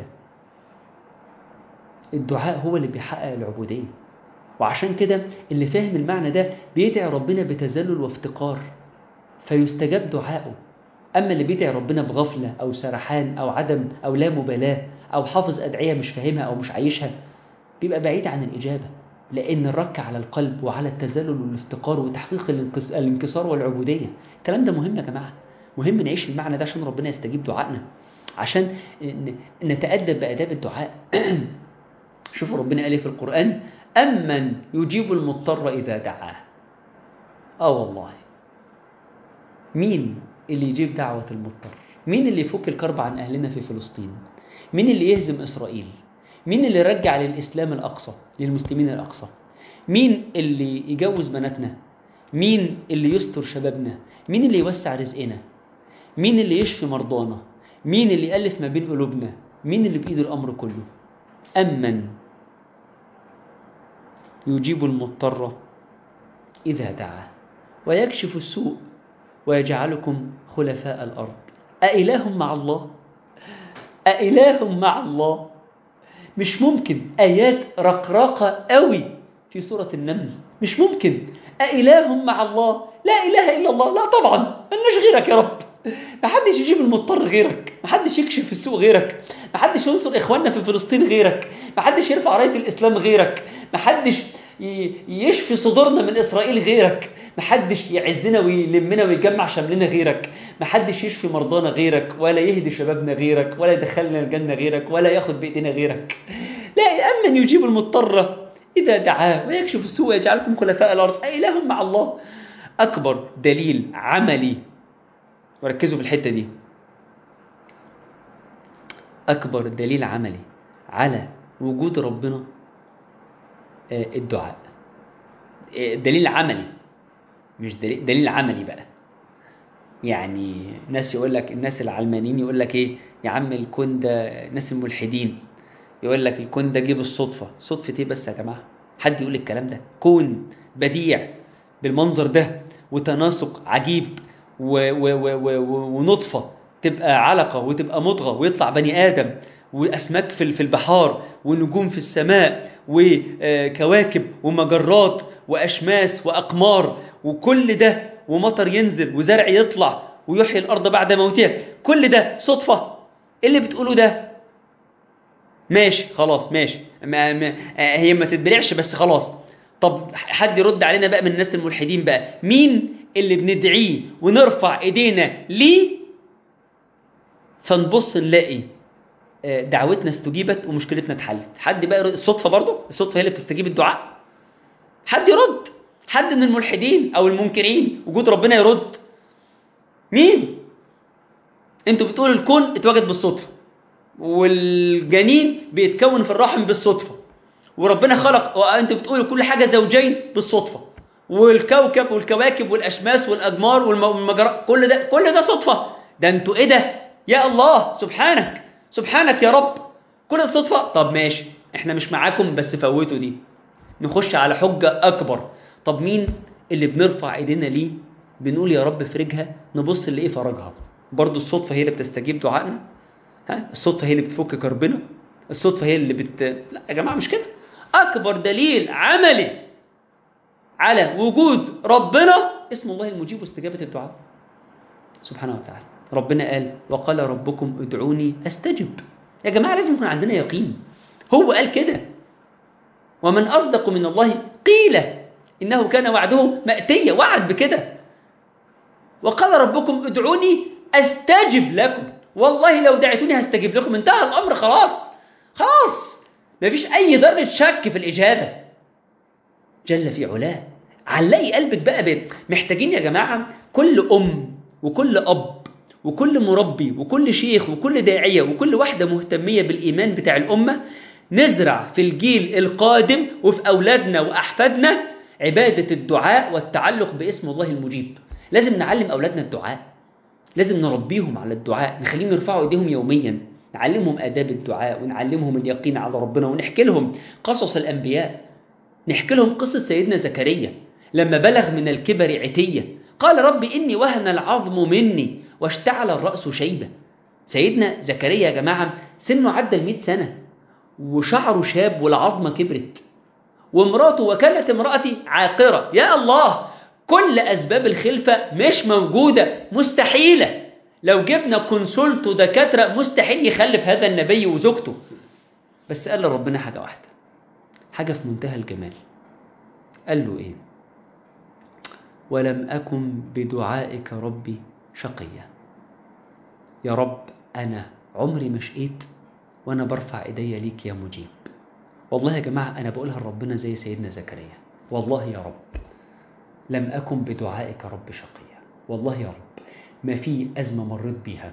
الدعاء هو اللي بيحقق العبودية. وعشان كده اللي فاهم المعنى ده بيدعي ربنا بتذلل وافتقار فيستجاب دعائه. أما اللي بيدعي ربنا بغفلة أو سرحان أو عدم أو لا مبالاة أو حافظ أدعية مش فاهمها أو مش عايشها، بيبقى بعيد عن الإجابة. لأن الرك على القلب وعلى التذلل والافتقار وتحقيق الانكسار والعبودية. الكلام ده مهم يا جماعة، مهم نعيش المعنى ده عشان ربنا يستجيب دعائنا، عشان نتأدب بآداب الدعاء. شوفوا ربنا قال في القرآن: أمن يجيب المضطر إذا دعاه. والله مين اللي يجيب دعوة المضطر؟ مين اللي يفك الكرب عن أهلنا في فلسطين؟ مين اللي يهزم إسرائيل؟ مين اللي يرجع للإسلام الأقصى، للمسلمين الأقصى؟ مين اللي يجوز بناتنا؟ مين اللي يستر شبابنا؟ مين اللي يوسع رزقنا؟ مين اللي يشفي مرضانا؟ مين اللي يألف ما بين قلوبنا؟ مين اللي بإيده الأمر كله؟ أمن يجيب المضطر إذا دعاه ويكشف السوء ويجعلكم خلفاء الأرض أإله مع الله؟ أإله مع الله؟ مش ممكن. آيات رقراقة قوي في سورة النمل. مش ممكن. أإله مع الله؟ لا إله إلا الله. لا طبعا، ملناش غيرك يا رب. محدش يجيب المضطر غيرك، محدش يكشف السوء غيرك، محدش ينصر إخواننا في فلسطين غيرك، محدش يرفع راية الإسلام غيرك، محدش يشفي صدورنا من إسرائيل غيرك، محدش يعزنا ويلمنا ويجمع شملنا غيرك، محدش يشفي مرضانا غيرك، ولا يهدي شبابنا غيرك، ولا يدخلنا الجنة غيرك، ولا ياخد بإيدينا غيرك. لا، أمن يجيب المضطر إذا دعاه ويكشف السوء ويجعلكم خلفاء الأرض أإله مع الله. أكبر دليل عملي، وركزوا في الحتة دي، أكبر دليل عملي على وجود ربنا الدعاء. دليل عملي، مش دليل عملي بقى. يعني ناس يقول لك، الناس العلمانيين يقول لك ايه يا عم الكون ده، ناس الملحدين يقول لك الكون ده جه بالصدفة. صدفة ايه بس يا جماعة؟ حد يقول الكلام ده؟ كون بديع بالمنظر ده وتناسق عجيب ونطفة تبقى علقة وتبقى مضغة ويطلع بني آدم وأسماك في البحار ونجوم في السماء وكواكب ومجرات وأشماس وأقمار وكل ده، ومطر ينزل وزرع يطلع ويحيي الأرض بعد موتها. كل ده صدفة؟ إيه اللي بتقوله ده؟ ماشي خلاص، ماشي، هي ما تتبلعش بس خلاص. طب حد يرد علينا بقى من الناس الملحدين بقى، مين اللي بندعيه ونرفع ايدينا ليه فنبص نلاقي دعوتنا استجيبت ومشكلتنا اتحلت؟ حد بقى الصدفة برضو؟ الصدفة هي اللي بتستجيب الدعاء؟ حد يرد؟ حد من الملحدين او المنكرين وجود ربنا يرد؟ مين؟ انتوا بتقولوا الكون اتوجد بالصدفة، والجنين بيتكون في الرحم بالصدفة، وربنا خلق، وانتوا بتقولوا كل حاجة زوجين بالصدفة، والكوكب والكواكب والاشماس والاقمار والمجرات، كل ده صدفة. ده انتوا ايه ده يا الله؟ سبحانك يا رب، كل ده صدفة. طب ماشي، احنا مش معاكم بس فوتوا دي، نخش على حجة اكبر. طب مين اللي بنرفع ايدينا ليه بنقول يا رب افرجها، نبص نلاقيه فرجها؟ برضو الصدفة هي اللي بتستجيب دعائنا؟ الصدفة هي اللي بتفك كربنا؟ الصدفة هي اللي لا يا جماعة، مش كده. أكبر دليل عملي على وجود ربنا اسم الله المجيب واستجابة الدعاء سبحانه وتعالى. ربنا قال: وقال ربكم ادعوني أستجب. يا جماعة لازم يكون عندنا يقين. هو قال كده: ومن أصدق من الله قيل إنه كان وعده مأتيا. وعد بكده. وقال ربكم ادعوني أستجب لكم. والله لو دعيتوني هستجيب لكم. انتهى الأمر، خلاص مفيش أي ذرة شك في الإجابة. جل في علاه. علقي قلبك بقى محتاجين يا جماعة كل أم وكل أب وكل مربي وكل شيخ وكل داعية وكل واحدة مهتمية بالإيمان بتاع الأمة نزرع في الجيل القادم وفي أولادنا وأحفادنا عبادة الدعاء والتعلق باسم الله المجيب. لازم نعلم أولادنا الدعاء، لازم نربيهم على الدعاء، نخليهم يرفعوا ايديهم يوميا، نعلمهم آداب الدعاء ونعلمهم اليقين على ربنا، ونحكي لهم قصص الأنبياء. نحكي لهم قصة سيدنا زكريا لما بلغ من الكبر عتية قال: رب إني وهن العظم مني واشتعل الرأس شيبة. سيدنا زكريا يا جماعة سنه عدى 100 سنة وشعره شاب والعظمة كبرت، وامراته وكانت امرأتي عاقرة. يا الله، كل أسباب الخلفة مش موجودة، مستحيلة. لو جبنا كونسولت دكاترة مستحيل يخلف هذا النبي وزوجته. بس قال لربنا حاجة واحدة، حاجة في منتهى الجمال. قال له إيه؟ ولم أكن بدعائك ربي شقيا. يا رب أنا عمري ما شقيت وأنا برفع إيديا ليك يا مجيب. والله يا جماعة أنا بقولها لربنا زي سيدنا زكريا، والله يا رب لم أكن بدعائك رب شقيا. والله يا رب ما في أزمة مريت بيها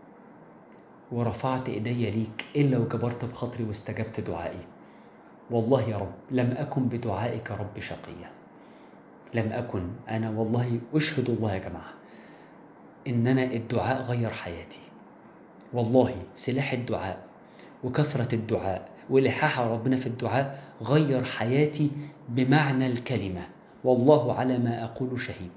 ورفعت إيديا ليك إلا وجبرت بخاطري واستجبت دعائي. والله يا رب لم أكن بدعائك رب شقيا، لم أكن. أنا والله أشهد الله يا جماعة إن أنا الدعاء غير حياتي. والله سلاح الدعاء وكثرة الدعاء والإلحاح على ربنا في الدعاء غير حياتي بمعنى الكلمة. والله على ما أقول شهيد.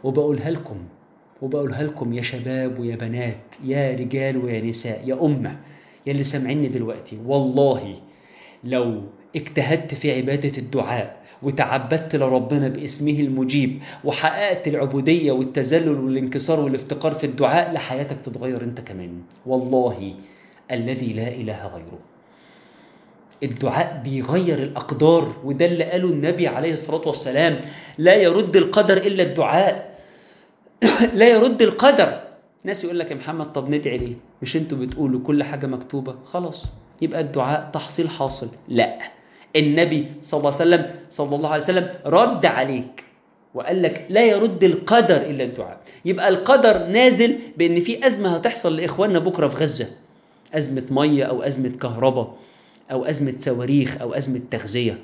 وبقولها لكم يا شباب ويا بنات، يا رجال ويا نساء، يا أمة، يا اللي سامعيني دلوقتي، والله لو اجتهدت في عبادة الدعاء وتعبدت لربنا باسمه المجيب وحققت العبودية والتذلل والانكسار والافتقار في الدعاء، لحياتك تتغير انت كمان. والله الذي لا إله غيره. الدعاء بيغير الأقدار، وده اللي قاله النبي عليه الصلاة والسلام: لا يرد القدر إلا الدعاء. لا يرد القدر. ناس يقول لك يا محمد طب ندعي ليه؟ مش انتوا بتقولوا كل حاجة مكتوبة؟ خلاص يبقى الدعاء تحصيل حاصل. لا، النبي صلى الله عليه وسلم رد عليك وقال لك لا يرد القدر إلا الدعاء. يبقى القدر نازل بأن في أزمة هتحصل لإخواننا بكرة في غزة، أزمة مية أو أزمة كهرباء أو أزمة صواريخ أو أزمة تغذية.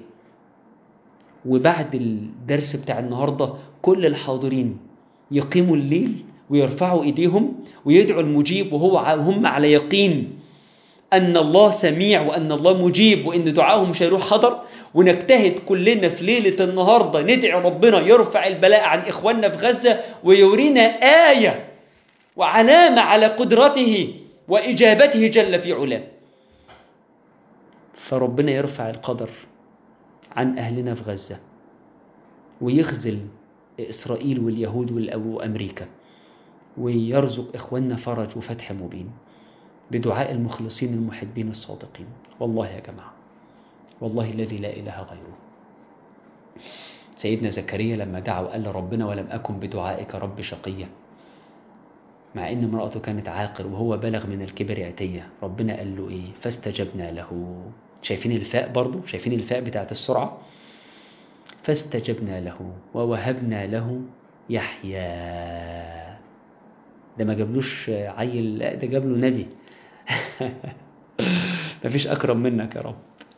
وبعد الدرس بتاع النهاردة كل الحاضرين يقيموا الليل ويرفعوا إيديهم ويدعوا المجيب وهم على يقين أن الله سميع وأن الله مجيب وأن دعاهم مش هيروح حضر. ونجتهد كلنا في ليلة النهاردة ندعي ربنا يرفع البلاء عن إخواننا في غزة ويورينا آية وعلامة على قدرته وإجابته جل في علاه. فربنا يرفع القدر عن أهلنا في غزة ويخذل إسرائيل واليهود وأمريكا ويرزق إخواننا فرج وفتح مبين بدعاء المخلصين المحبين الصادقين. والله يا جماعة والله الذي لا إله غيره. سيدنا زكريا لما دعا وقال لربنا ولم أكن بدعائك رب شقيا، مع إن امرأته كانت عاقر وهو بلغ من الكبر عتية، ربنا قال له إيه؟ فاستجبنا له. شايفين الفاء برضو؟ شايفين الفاء بتاعت السرعة؟ فاستجبنا له ووهبنا له يحيى. ده ما جابلوش عيل، لا ده جاب له نبي. مفيش أكرم منك يا رب.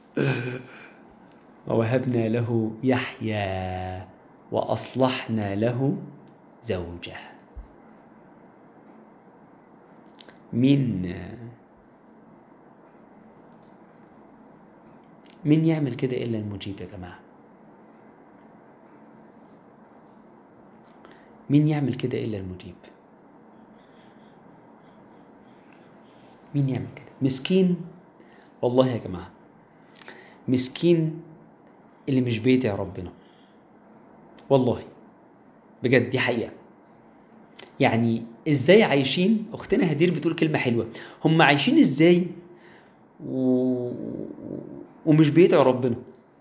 ووهبنا له يحيى وأصلحنا له زوجه. مين يعمل كده إلا المجيب يا جماعة؟ مين يعمل كده إلا المجيب؟ مين يعمل كده؟ مسكين والله يا جماعة، مسكين اللي مش بيدعي ربنا. والله بجد دي حقيقة. يعني ازاي عايشين؟ اختنا هدير بتقول كلمة حلوة، هم عايشين ازاي ومش بيدعوا ربنا؟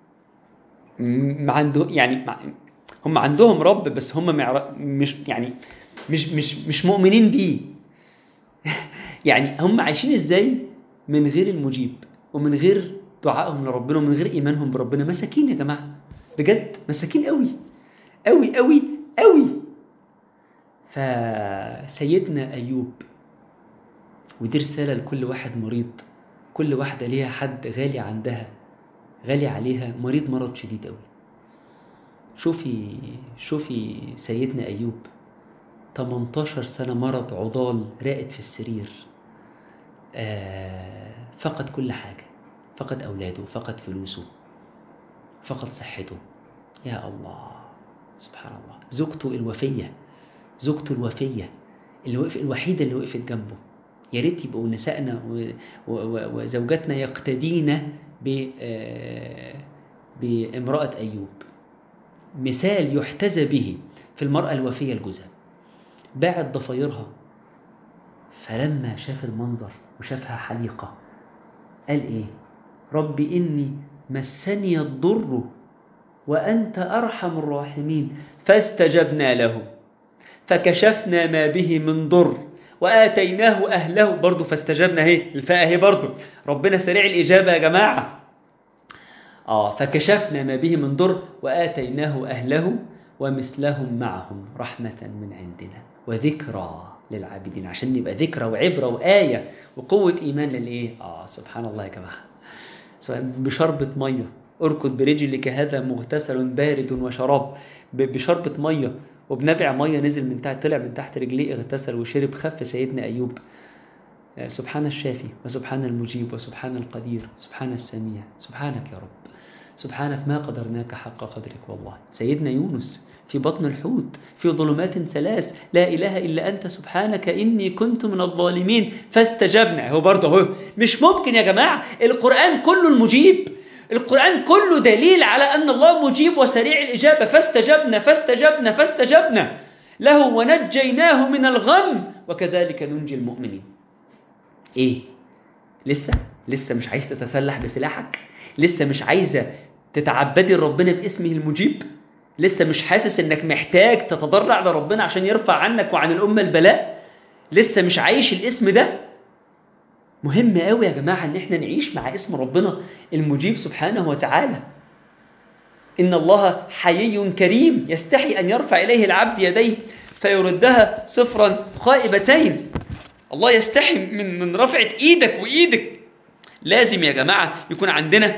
يعني هم عندهم رب بس هم مش يعني مش مؤمنين بيه. يعني هم عايشين ازاي من غير المجيب ومن غير دعائهم لربنا ومن غير ايمانهم بربنا؟ مساكين يا جماعة بجد، مساكين قوي قوي قوي قوي. فسيدنا أيوب، ودي رسالة لكل واحد مريض، كل واحدة ليها حد غالي عندها غالي عليها مريض مرض شديد قوي. شوفي سيدنا أيوب 18 سنة مرض عضال راقد في السرير، فقد كل حاجة، فقد أولاده، فقد فلوسه، فقد صحته. يا الله سبحان الله. زوجته الوفية الوحيدة اللي وقفت جنبه. يا ريت يبقوا نسائنا وزوجاتنا يقتدين بامرأة أيوب، مثال يحتذى به في المرأة الوفية لجوزها. باعت ضفايرها، فلما شاف المنظر وشافها حليقة قال إيه؟ رب إني مسني الضر وأنت أرحم الراحمين فاستجبنا له فكشفنا ما به من ضر وآتيناه أهله برضو فاستجبنا. اهي الفاء اهي برضو، ربنا سريع الإجابة يا جماعة. فكشفنا ما به من ضر وآتيناه أهله ومثلهم معهم رحمة من عندنا وذكرى للعابدين، عشان نبقى ذكرى وعبرة وآية وقوة إيمان للإيه؟ سبحان الله يا جماعة. بشربة مية، اركض برجلك هذا مغتسل بارد وشراب، بشربة مية وبنبع مية نزل من تحت، طلع من تحت رجليه، اغتسل وشرب، خف سيدنا أيوب. سبحان الشافي وسبحان المجيب وسبحان القدير سبحان السميع، سبحانك يا رب، سبحانك ما قدرناك حق قدرك. والله سيدنا يونس في بطن الحوت في ظلمات ثلاث لا إله إلا أنت سبحانك إني كنت من الظالمين فاستجبنا. هو برضه هو مش ممكن يا جماعة، القرآن كله المجيب، القرآن كله دليل على أن الله مجيب وسريع الإجابة. فاستجبنا له ونجيناه من الغم وكذلك ننجي المؤمنين. إيه؟ لسه مش عايز تتسلح بسلاحك؟ لسه مش عايزة تتعبدي لربنا باسمه المجيب؟ لسه مش حاسس انك محتاج تتضرع لربنا عشان يرفع عنك وعن الأمة البلاء؟ لسه مش عايش الاسم ده؟ مهم قوي يا جماعة ان احنا نعيش مع اسم ربنا المجيب سبحانه وتعالى. إن الله حيي كريم يستحي أن يرفع إليه العبد يديه فيردها صفرا خائبتين. الله يستحي من رفعة إيدك وإيدك. لازم يا جماعة يكون عندنا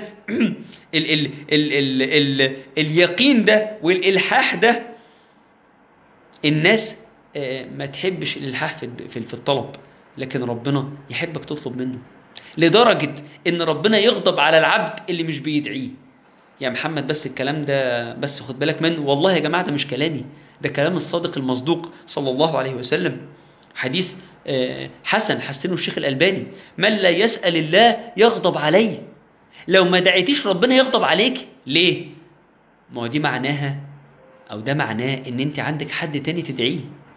اليقين ده والإلحاح ده. الناس ما تحبش الإلحاح في الطلب، لكن ربنا يحبك تطلب منه، لدرجة إن ربنا يغضب على العبد اللي مش بيدعيه. يا محمد بس الكلام ده بس خد بالك منه. والله يا جماعة ده مش كلامي، ده كلام الصادق المصدوق صلى الله عليه وسلم. حديث حسنه الشيخ الألباني: من لا يسأل الله يغضب عليه. لو ما دعيتيش ربنا يغضب عليك ليه؟ ما هو دي معناها أو ده معناه إن أنت عندك حد تاني تدعيه،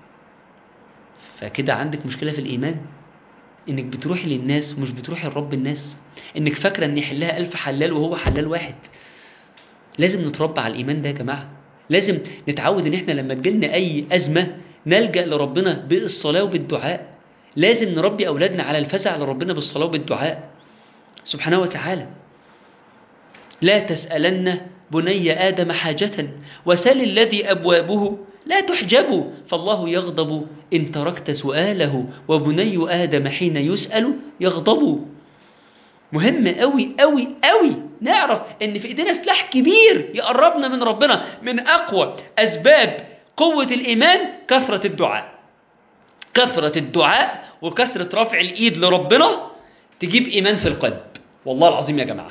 فكده عندك مشكلة في الإيمان، إنك بتروحي للناس ومش بتروحي لرب الناس، إنك فاكرة إن يحلها 1000 حلال وهو حلال واحد. لازم نتربى على الإيمان ده يا جماعة. لازم نتعود إن إحنا لما تجيلنا أي أزمة نلجأ لربنا بالصلاة وبالدعاء. لازم نربي أولادنا على الفزع لربنا بالصلاة وبالدعاء سبحانه وتعالى. لا تسألن بني آدم حاجة وسل الذي أبوابه لا تحجب، فالله يغضب إن تركت سؤاله وبني آدم حين يسأل يغضب. مهم قوي قوي قوي نعرف ان في ايدينا سلاح كبير يقربنا من ربنا. من اقوى اسباب قوة الايمان كثرة الدعاء وكثرة رفع الايد لربنا تجيب ايمان في القلب. والله العظيم يا جماعة.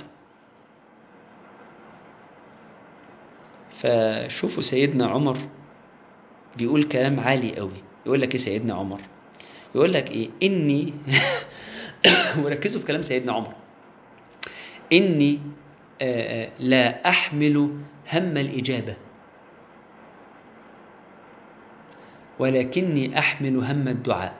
فشوفوا سيدنا عمر بيقول كلام عالي قوي. يقول لك ايه سيدنا عمر؟ يقول لك ايه؟ اني وركزوا في كلام سيدنا عمر: إني لا أحمل هم الإجابة ولكني أحمل هم الدعاء،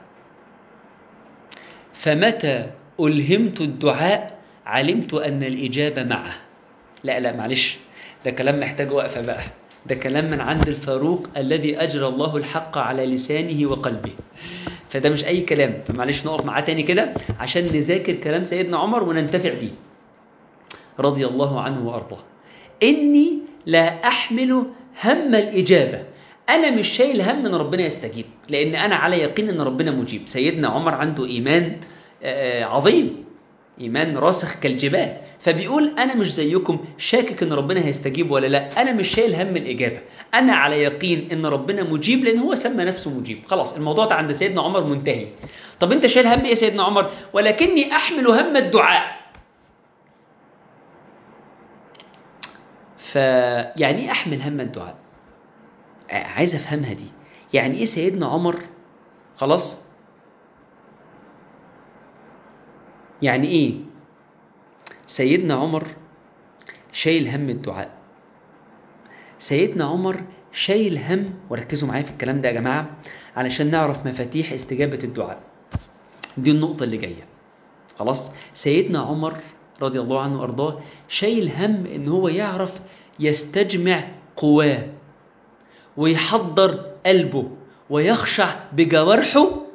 فمتى ألهمت الدعاء علمت أن الإجابة معه. لا معلش، ده كلام محتاج وقفة بقى. ده كلام من عند الفاروق الذي أجرى الله الحق على لسانه وقلبه، فده مش أي كلام. فمعلش نقف معاه تاني كده عشان نذاكر كلام سيدنا عمر وننتفع بيه رضي الله عنه وأرضاه. إني لا أحمل هم الإجابة، أنا مش شايل هم أن ربنا يستجيب، لأن أنا على يقين أن ربنا مجيب. سيدنا عمر عنده إيمان عظيم، إيمان راسخ كالجبال، فبيقول أنا مش زيكم شاكك أن ربنا هيستجيب ولا لا، أنا مش شايل هم الإجابة، أنا على يقين أن ربنا مجيب لأن هو سمى نفسه مجيب. خلاص الموضوع ده عند سيدنا عمر منتهي. طب أنت شايل هم إيه سيدنا عمر؟ ولكني أحمل هم الدعاء. فيعني ايه احمل هم الدعاء؟ عايز افهمها دي. يعني ايه سيدنا عمر خلاص يعني ايه سيدنا عمر شايل هم الدعاء؟ سيدنا عمر شايل هم، وركزوا معايا في الكلام ده يا جماعة علشان نعرف مفاتيح استجابة الدعاء. دي النقطة اللي جاية. خلاص سيدنا عمر رضي الله عنه وأرضاه شايل هم إن هو يعرف يستجمع قواه ويحضر قلبه ويخشع بجوارحه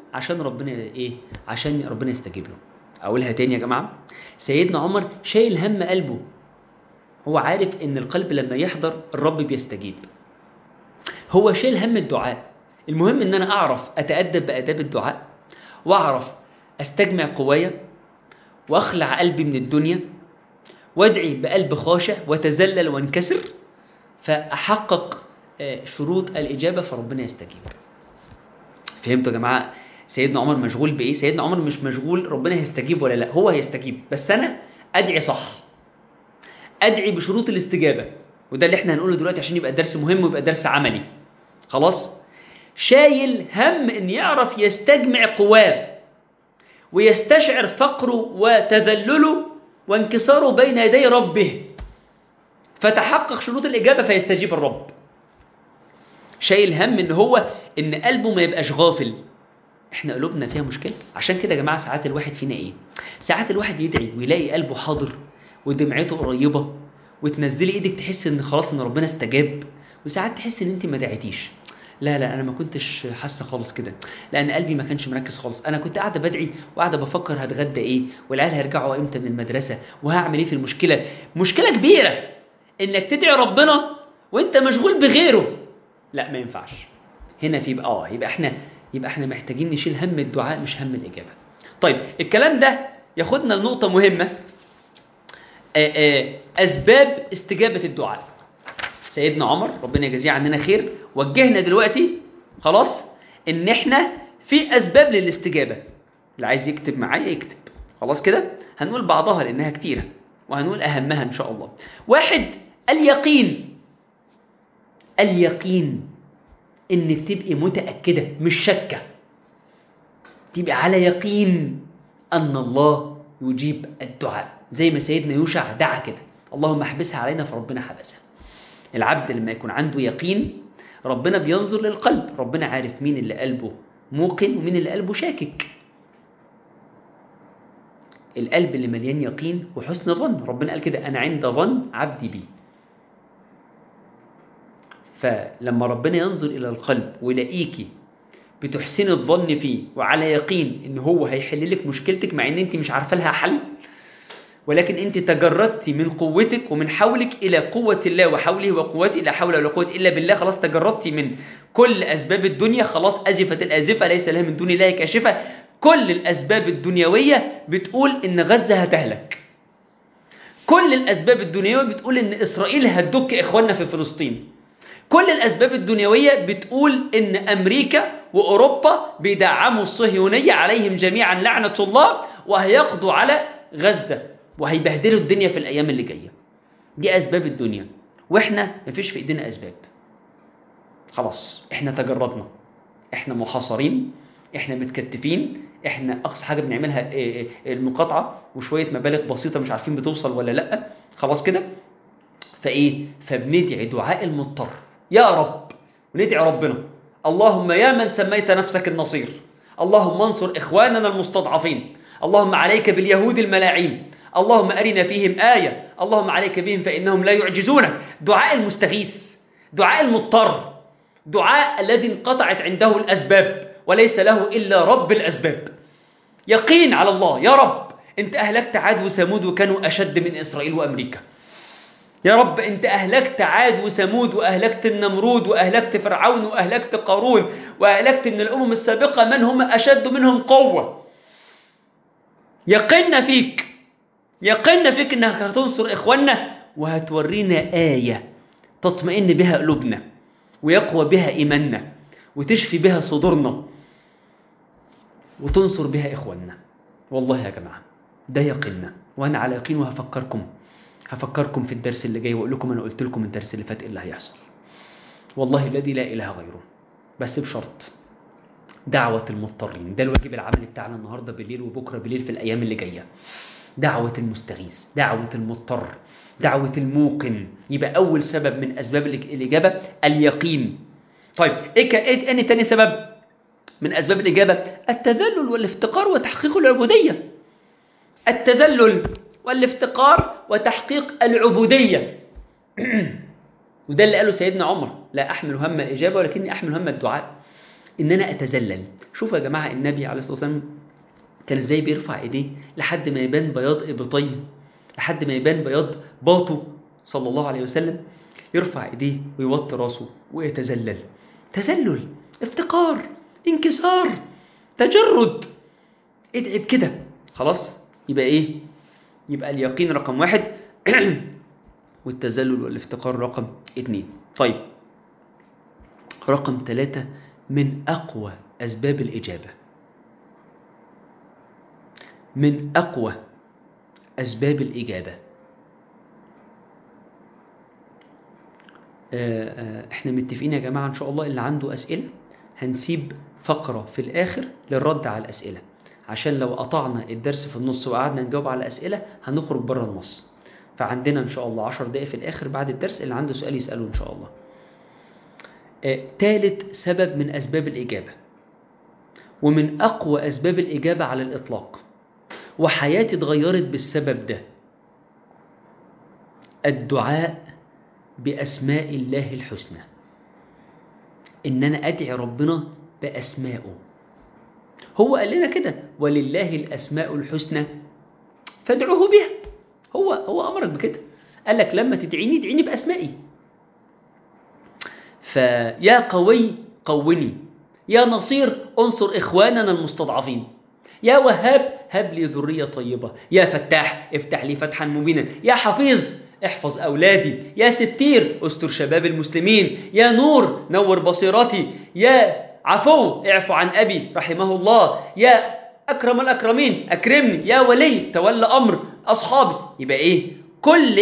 عشان ربنا ايه؟ عشان ربنا يستجيب له. اقولها تاني يا جماعه، سيدنا عمر شايل هم قلبه، هو عارف ان القلب لما يحضر الرب بيستجيب. هو شايل هم الدعاء. المهم ان انا اعرف اتادب باداب الدعاء، واعرف استجمع قوايا، واخلع قلبي من الدنيا، وادعي بقلب خاشع وتذلل وانكسر، فاحقق شروط الاجابه فربنا يستجيب. فهمتوا يا جماعه؟ سيدنا عمر مشغول بايه؟ سيدنا عمر مش مشغول ربنا هيستجيب ولا لا، هو هيستجيب، بس انا ادعي صح، ادعي بشروط الاستجابه. وده اللي احنا هنقوله دلوقتي عشان يبقى درس مهم ويبقى درس عملي. خلاص؟ شايل هم ان يعرف يستجمع قواه ويستشعر فقره وتذلله وانكساره بين يدي ربه، فتحقق شروط الاجابه فيستجيب الرب. شايل هم ان قلبه ما يبقاش غافل. احنا قلوبنا فيها مشكله. عشان كده يا جماعه ساعات الواحد فينا ايه؟ ساعات الواحد يدعي ويلاقي قلبه حاضر ودمعته قريبه، وتنزلي ايدك تحس ان خلاص ان ربنا استجاب، وساعات تحس ان انت ما دعيتيش. لا انا ما كنتش حاسه خالص كده، لان قلبي ما كانش مركز خالص. انا كنت قاعده بدعي وقاعده بفكر هتغدى ايه، والعيال هيرجعوا امتى من المدرسه، وهعمل ايه في المشكله. مشكله كبيره انك تدعي ربنا وانت مشغول بغيره. لا ما ينفعش. هنا في يبقى احنا محتاجين نشيل هم الدعاء مش هم الاجابه. طيب الكلام ده ياخدنا لنقطه مهمه، اسباب استجابه الدعاء. سيدنا عمر ربنا يجزيه عننا خير وجهنا دلوقتي خلاص ان احنا في اسباب للاستجابه. اللي عايز يكتب معايا يكتب. خلاص كده هنقول بعضها لانها كتيره، وهنقول اهمها ان شاء الله. 1، اليقين. اليقين انك تبقي متاكده مش شاكه، تبقي على يقين ان الله يجيب الدعاء، زي ما سيدنا يوشع دعا كده، اللهم احبسها علينا، فربنا حبسها. العبد لما يكون عنده يقين ربنا بينظر للقلب، ربنا عارف مين اللي قلبه موقن ومين اللي قلبه شاكك. القلب اللي مليان يقين وحسن ظن، ربنا قال كده انا عند ظن عبدي بي. فلما ربنا ينظر الى القلب ويلاقيكي بتحسن الظن فيه وعلى يقين ان هو هيحل لك مشكلتك، مع ان انت مش عارفه لها حل، ولكن انت تجردتي من قوتك ومن حولك الى قوة الله وحوله وقوتي، لا حول ولا قوة الا بالله. خلاص تجردتي من كل اسباب الدنيا، خلاص ازفت الازفة ليس لها من دون الله كاشفة. كل الاسباب الدنيوية بتقول ان غزة هتهلك، كل الاسباب الدنيوية بتقول ان اسرائيل هتدك اخواننا في فلسطين، كل الاسباب الدنيوية بتقول ان امريكا واوروبا بيدعموا الصهيونية عليهم جميعا لعنة الله، وهيقضوا على غزة وهيبهدلوا الدنيا في الأيام اللي جاية. دي أسباب الدنيا، وإحنا مفيش في إيدينا أسباب. خلاص إحنا تجردنا، إحنا محاصرين، إحنا متكتفين، إحنا أقصى حاجة بنعملها المقاطعة وشوية مبالغ بسيطة مش عارفين بتوصل ولا لأ. خلاص كده فبندعي دعاء المضطر يا رب، وندعي ربنا اللهم يا من سميت نفسك النصير، اللهم انصر إخواننا المستضعفين، اللهم عليك باليهود الملاعين، اللهم أرنا فيهم آية، اللهم عليك بهم فإنهم لا يعجزونك. دعاء المستغيث، دعاء المضطر، دعاء الذي انقطعت عنده الأسباب وليس له إلا رب الأسباب. يقين على الله، يا رب أنت أهلكت عاد وثمود وكانوا أشد من إسرائيل وأمريكا. يا رب أنت أهلكت عاد وثمود وأهلكت النمرود وأهلكت فرعون وأهلكت قارون وأهلكت من الأمم السابقة من هم أشد منهم قوة. يقيننا فيك، يقيننا فيك أنك هتنصر إخواننا وهتورينا آية تطمئن بها قلوبنا ويقوى بها إيماننا وتشفي بها صدورنا وتنصر بها إخواننا. والله يا جماعة ده يقيننا، وأنا على يقين وهفكركم في الدرس اللي جاي وأقول لكم أنا قلت لكم الدرس اللي فات إيه اللي هيحصل. والله الذي لا إله غيره، بس بشرط دعوة المضطرين. ده الواجب العملي بتاعنا النهاردة بالليل وبكرة بالليل في الأيام اللي جاية. دعوة المستغيث، دعوة المضطر، دعوة الموقن. يبقى أول سبب من أسباب الإجابة اليقين. طيب إيه تاني سبب من أسباب الإجابة؟ التذلل والافتقار وتحقيق العبودية. التذلل والافتقار وتحقيق العبودية. وده اللي قاله سيدنا عمر: لا أحمل هم الإجابة ولكني أحمل هم الدعاء. إن أنا أتذلل. شوفوا يا جماعة النبي عليه الصلاة والسلام كان إزاي بيرفع إيديه لحد ما يبان بياض إبطيه، لحد ما يبان بياض باطه صلى الله عليه وسلم، يرفع إيديه ويوطي راسه ويتذلل. تذلل، افتقار، انكسار، تجرد. ادعي بكده خلاص. يبقى إيه؟ يبقى اليقين رقم 1 والتذلل والافتقار رقم 2. طيب رقم 3 من أقوى أسباب الإجابة، من أقوى أسباب الإجابة. احنا متفقين يا جماعة إن شاء الله اللي عنده أسئلة هنسيب فقرة في الآخر للرد على الأسئلة، عشان لو قطعنا الدرس في النص وقعدنا نجاوب على الأسئلة هنخرج بره النص. فعندنا إن شاء الله 10 دقائق في الآخر بعد الدرس، اللي عنده سؤال يسأله إن شاء الله. ثالث سبب من أسباب الإجابة ومن أقوى أسباب الإجابة على الإطلاق، وحياتي اتغيرت بالسبب ده، الدعاء بأسماء الله الحسنى. إن أنا أدعي ربنا بأسمائه. هو قال لنا كده ولله الأسماء الحسنى فادعوه بها. هو أمرك بكده، قال لك لما تدعيني ادعيني بأسمائي. فيا قوي قوني، يا نصير انصر إخواننا المستضعفين، يا وهاب هب لي ذرية طيبة، يا فتاح افتح لي فتحا مبينا، يا حفيظ احفظ أولادي، يا ستير استر شباب المسلمين، يا نور نور بصيرتي، يا عفو اعفو عن أبي رحمه الله، يا أكرم الأكرمين أكرمني، يا ولي تولى أمر أصحابي. يبقى إيه؟ كل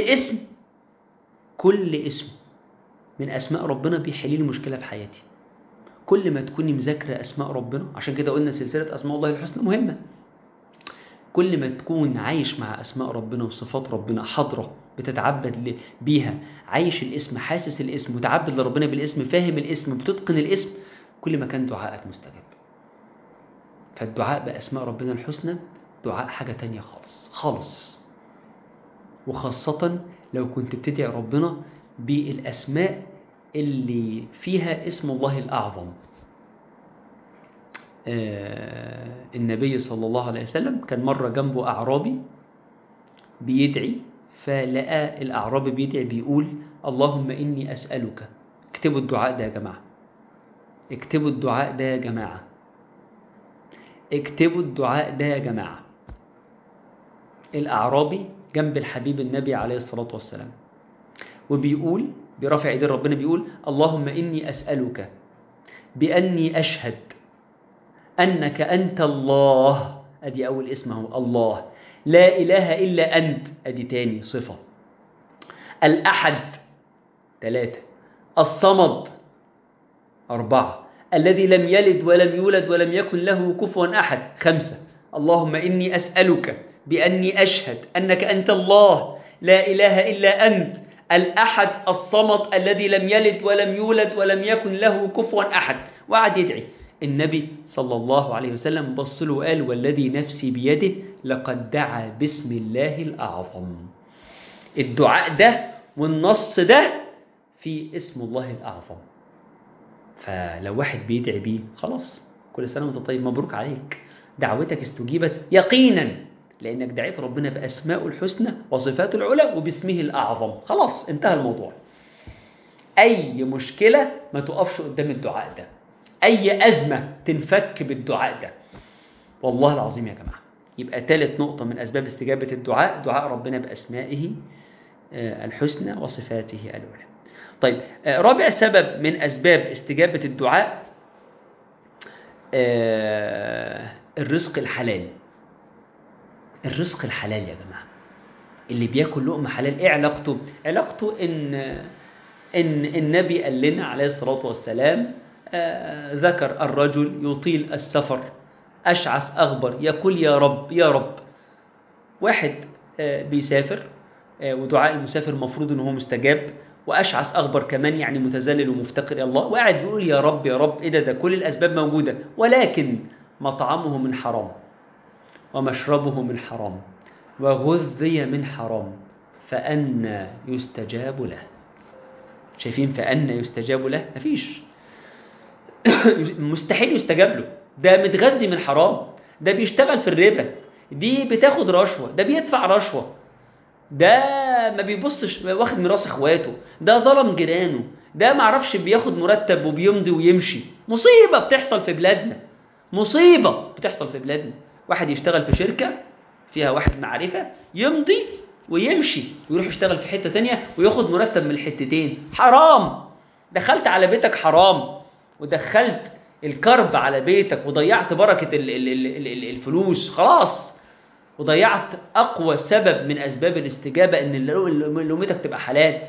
اسم من أسماء ربنا بيحل لي المشكلة في حياتي. كل ما تكوني مذاكرة أسماء ربنا، عشان كده قلنا سلسلة أسماء الله الحسنى مهمة، كل ما تكون عايش مع أسماء ربنا وصفات ربنا حاضرة بتتعبد بيها، عايش الاسم، حاسس الاسم، متعبد لربنا بالاسم، فاهم الاسم، بتتقن الاسم، كل ما كان دعائك مستجاب. فالدعاء بأسماء ربنا الحسنى دعاء حاجة تانية خالص خالص، وخاصة لو كنت بتدعي ربنا بالأسماء اللي فيها اسم الله الأعظم. النبي صلى الله عليه وسلم كان مرة جنبه أعرابي بيدعي، فلقى الأعرابي بيدعي بيقول اللهم إني أسألك. اكتبوا الدعاء ده يا جماعة، اكتبوا الدعاء ده يا جماعة، اكتبوا الدعاء ده يا جماعة. الأعرابي جنب الحبيب النبي عليه الصلاة والسلام وبيقول برفع ايدين ربنا بيقول اللهم إني أسألك بأني أشهد أنك أنت الله، أدي أول اسمه الله، لا إله إلا أنت، أدي تاني صفة، الأحد 3، الصمد 4، الذي لم يلد ولم يولد ولم يكن له كفوا أحد 5. اللهم إني أسألك بأني أشهد أنك أنت الله لا إله إلا أنت الأحد الصمد الذي لم يلد ولم يولد ولم يكن له كفوا أحد. وقعد يدعي. النبي صلى الله عليه وسلم بص له وقال والذي نفسي بيده لقد دعا باسم الله الأعظم. الدعاء ده والنص ده في اسم الله الأعظم. فلو واحد بيدعي بيه خلاص كل سنة وانت طيب، مبروك عليك، دعوتك استجيبت يقينا، لأنك دعيت ربنا بأسماء الحسنى وصفات العلى وباسمه الأعظم. خلاص انتهى الموضوع. أي مشكلة ما تقفش قدام الدعاء ده، أي أزمة تنفك بالدعاء ده، والله العظيم يا جماعة. يبقى ثالث نقطة من أسباب استجابة الدعاء دعاء ربنا بأسمائه الحسنى وصفاته العلى. طيب رابع سبب من أسباب استجابة الدعاء الرزق الحلال. الرزق الحلال يا جماعة، اللي بياكل لقمة حلال ايه علاقته؟ علاقته إن النبي قال لنا عليه الصلاة والسلام ذكر الرجل يطيل السفر أشعث أغبر يقول يا رب يا رب. واحد بيسافر ودعاء المسافر مفروض إنه هو مستجاب، وأشعث أغبر كمان يعني متذلل ومفتقر إلى الله، وقاعد بيقول يا رب يا رب. إيه ده كل الأسباب موجودة، ولكن مطعمه من حرام ومشربه من حرام وغذي من حرام، فأنى يستجاب له. شايفين فأنى يستجاب له؟ مفيش. مستحيل يستجاب له، ده متغذي من حرام، ده بيشتغل في الربا، دي بتاخد رشوة، ده بيدفع رشوة، ده ما بيبصش واخد ميراث اخواته، ده ظلم جيرانه، ده معرفش بياخد مرتب وبيمضي ويمشي. مصيبة بتحصل في بلادنا، مصيبة بتحصل في بلادنا. واحد يشتغل في شركة فيها واحد معرفة، يمضي ويمشي ويروح يشتغل في حتة تانية وياخد مرتب من الحتتين. حرام، دخلت على بيتك حرام، ودخلت الكرب على بيتك، وضيعت بركة الفلوس خلاص، وضيعت أقوى سبب من أسباب الاستجابة إن لقمتك تبقى حلال،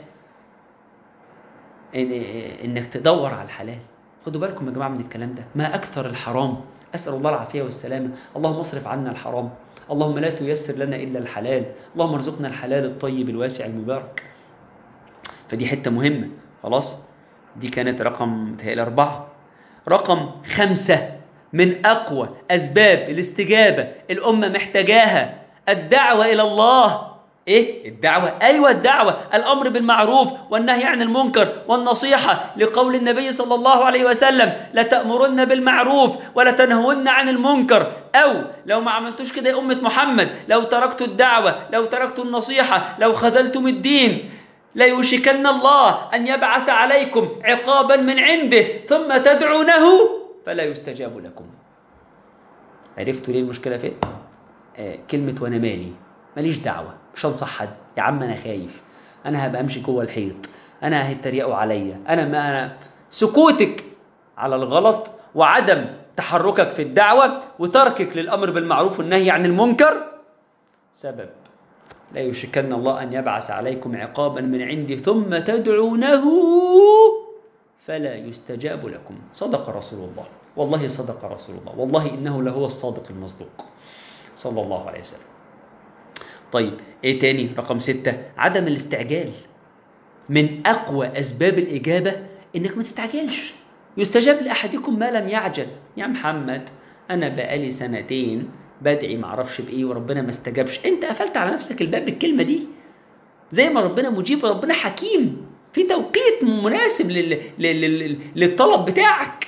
إنك تدور على الحلال. خدوا بالكم يا جماعة من الكلام ده، ما أكثر الحرام. أسأل الله العافية والسلامة. اللهم اصرف عنا الحرام، اللهم لا تيسر لنا إلا الحلال، اللهم ارزقنا الحلال الطيب الواسع المبارك. فدي حتة مهمة. خلاص، دي كانت رقم 4. رقم 5 من أقوى أسباب الاستجابة الأمة محتاجاها، الدعوة إلى الله. إيه الدعوة؟ أيوة الدعوة، الأمر بالمعروف والنهي عن المنكر والنصيحة، لقول النبي صلى الله عليه وسلم: لتأمرن بالمعروف ولتنهون عن المنكر، أو لو ما عملتوش كده يا أمة محمد، لو تركتوا الدعوة، لو تركتوا النصيحة، لو خذلتم الدين، لا يوشكن الله أن يبعث عليكم عقابا من عنده ثم تدعونه فلا يستجاب لكم. عرفتوا ليه المشكلة فين؟ كلمة وأنا ماليش دعوة، مش هنصح حد يا عم، أنا خايف، أنا هبقى أمشي جوه الحيط، أنا هيتريقوا عليا، أنا سكوتك على الغلط وعدم تحركك في الدعوة وتركك للأمر بالمعروف والنهي عن المنكر سبب لا يشكن الله أن يبعث عليكم عقابا من عنده ثم تدعونه فلا يستجاب لكم. صدق رسول الله، والله صدق رسول الله، والله إنه لهو الصادق المصدوق صلى الله عليه وسلم. طيب إيه تاني؟ رقم 6 عدم الاستعجال. من أقوى أسباب الإجابة إنك ما تستعجلش. يستجاب لأحدكم ما لم يعجل. يا محمد أنا بقالي 2 بدعي معرفش بإيه وربنا ما استجابش. أنت قفلت على نفسك الباب بالكلمة دي. زي ما ربنا مجيب، ربنا حكيم في توقيت مناسب للطلب بتاعك.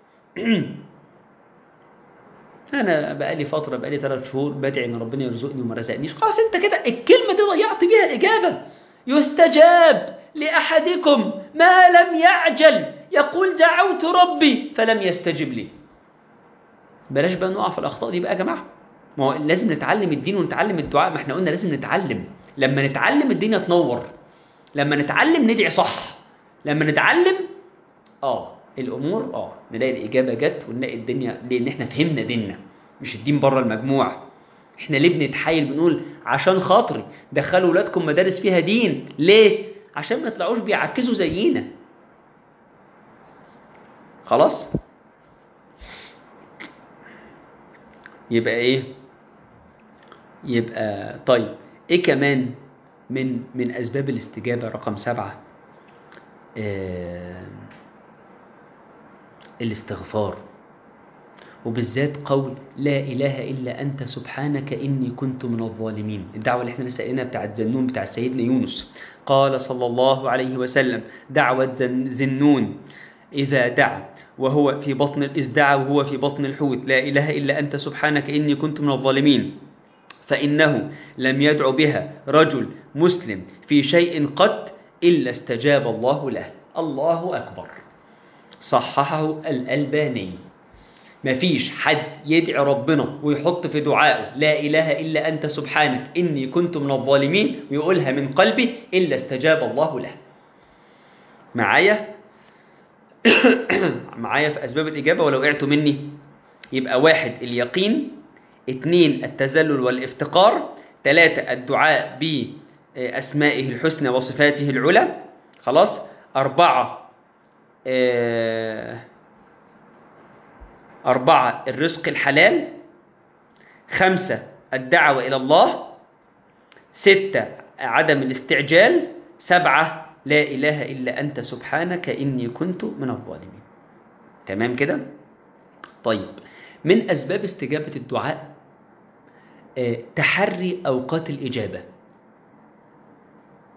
أنا بقالي فترة، بقالي 3 شهور بدعي إن ربنا يرزقني وما رزقنيش. خلاص أنت كده الكلمة دي ضيعت بيها الإجابة. يستجاب لأحدكم ما لم يعجل. يقول دعوت ربي فلم يستجب لي. بلاش بقى نقع في الأخطاء دي بقى يا جماعة. ما هو لازم نتعلم الدين ونتعلم الدعاء. ما احنا قلنا لازم نتعلم. لما نتعلم الدنيا تنور، لما نتعلم ندعي صح، لما نتعلم الأمور نلاقي الإجابة جت ونلاقي الدنيا، لأن احنا فهمنا ديننا، مش الدين بره المجموع. احنا ليه بنتحايل بنقول عشان خاطري دخلوا ولادكم مدارس فيها دين؟ ليه؟ عشان ما يطلعوش بيعكزوا زينا. خلاص، يبقى ايه؟ يبقى طيب ايه كمان من اسباب الاستجابة؟ رقم 7 الاستغفار، وبالذات قول لا إله إلا أنت سبحانك إني كنت من الظالمين. الدعوة اللي احنا لسه قايلينها بتاعت ذنون بتاع سيدنا يونس. قال صلى الله عليه وسلم: دعوة ذنون إذا دعا وهو في بطن الحوت لا إله إلا أنت سبحانك إني كنت من الظالمين، فإنه لم يدع بها رجل مسلم في شيء قط إلا استجاب الله له. الله أكبر. صححه الألباني. مفيش حد يدعي ربنا ويحط في دعائه لا إله إلا أنت سبحانك إني كنت من الظالمين ويقولها من قلبه إلا استجاب الله له. معايا في أسباب الإجابة ولو وقعتوا مني؟ يبقى 1 اليقين، 2 التذلل والافتقار، 3 الدعاء بأسمائه الحسنى وصفاته العلى. خلاص، 4 الرزق الحلال، 5 الدعوة إلى الله، 6 عدم الاستعجال، 7 لا إله إلا أنت سبحانك إني كنت من الظالمين. تمام كده؟ طيب، من أسباب استجابة الدعاء تحري أوقات الإجابة.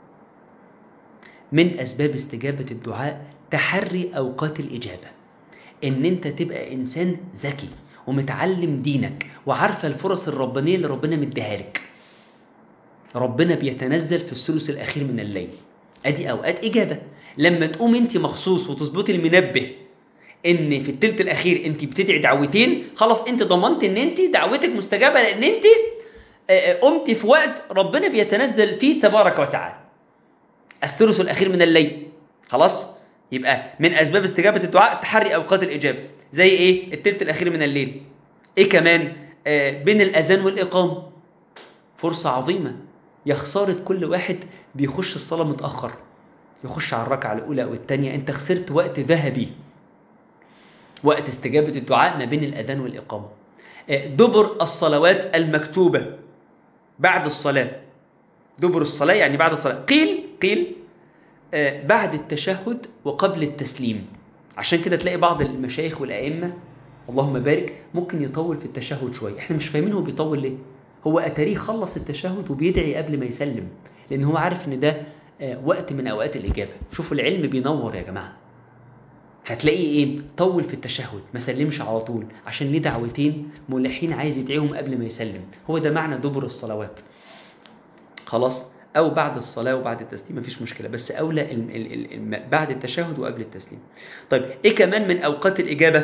من أسباب استجابة الدعاء تحري أوقات الإجابة. ان انت تبقى انسان ذكي ومتعلم دينك وعارفه الفرص الربانيه اللي ربنا مديها لك. ربنا بيتنزل في الثلث الاخير من الليل، ادي اوقات اجابه. لما تقوم انت مخصوص وتظبطي المنبه ان في الثلث الاخير انت بتدعي دعوتين، خلاص انت ضمنت ان انت دعوتك مستجابه، لان انت قمت في وقت ربنا بيتنزل فيه تبارك وتعالى. الثلث الاخير من الليل، خلاص. يبقى من اسباب استجابه الدعاء تحري اوقات الاجابه. زي ايه؟ الثلث الاخير من الليل. ايه كمان؟ بين الاذان والاقامه، فرصه عظيمه. يا خساره كل واحد بيخش الصلاه متاخر، يخش على الركعه الاولى او الثانيه، انت خسرت وقت ذهبي، وقت استجابه الدعاء ما بين الاذان والاقامه. دبر الصلوات المكتوبه، بعد الصلاه. دبر الصلاه يعني بعد الصلاه. قيل بعد التشهد وقبل التسليم. عشان كده تلاقي بعض المشايخ والأئمة اللهم بارك ممكن يطول في التشهد شوية. احنا مش فاهمين هو بيطول ليه. هو أتاريه خلص التشهد وبيدعي قبل ما يسلم، لأن هو عارف ان ده وقت من أوقات الإجابة. شوفوا العلم بينور يا جماعة. هتلاقيه ايه؟ طول في التشهد، ما سلمش على طول، عشان ليه دعوتين ملحين عايز يدعيهم قبل ما يسلم. هو ده معنى دبر الصلوات، خلاص. أو بعد الصلاة وبعد التسليم مفيش مشكلة، بس أولى بعد التشهد وقبل التسليم. طيب إيه كمان من أوقات الإجابة؟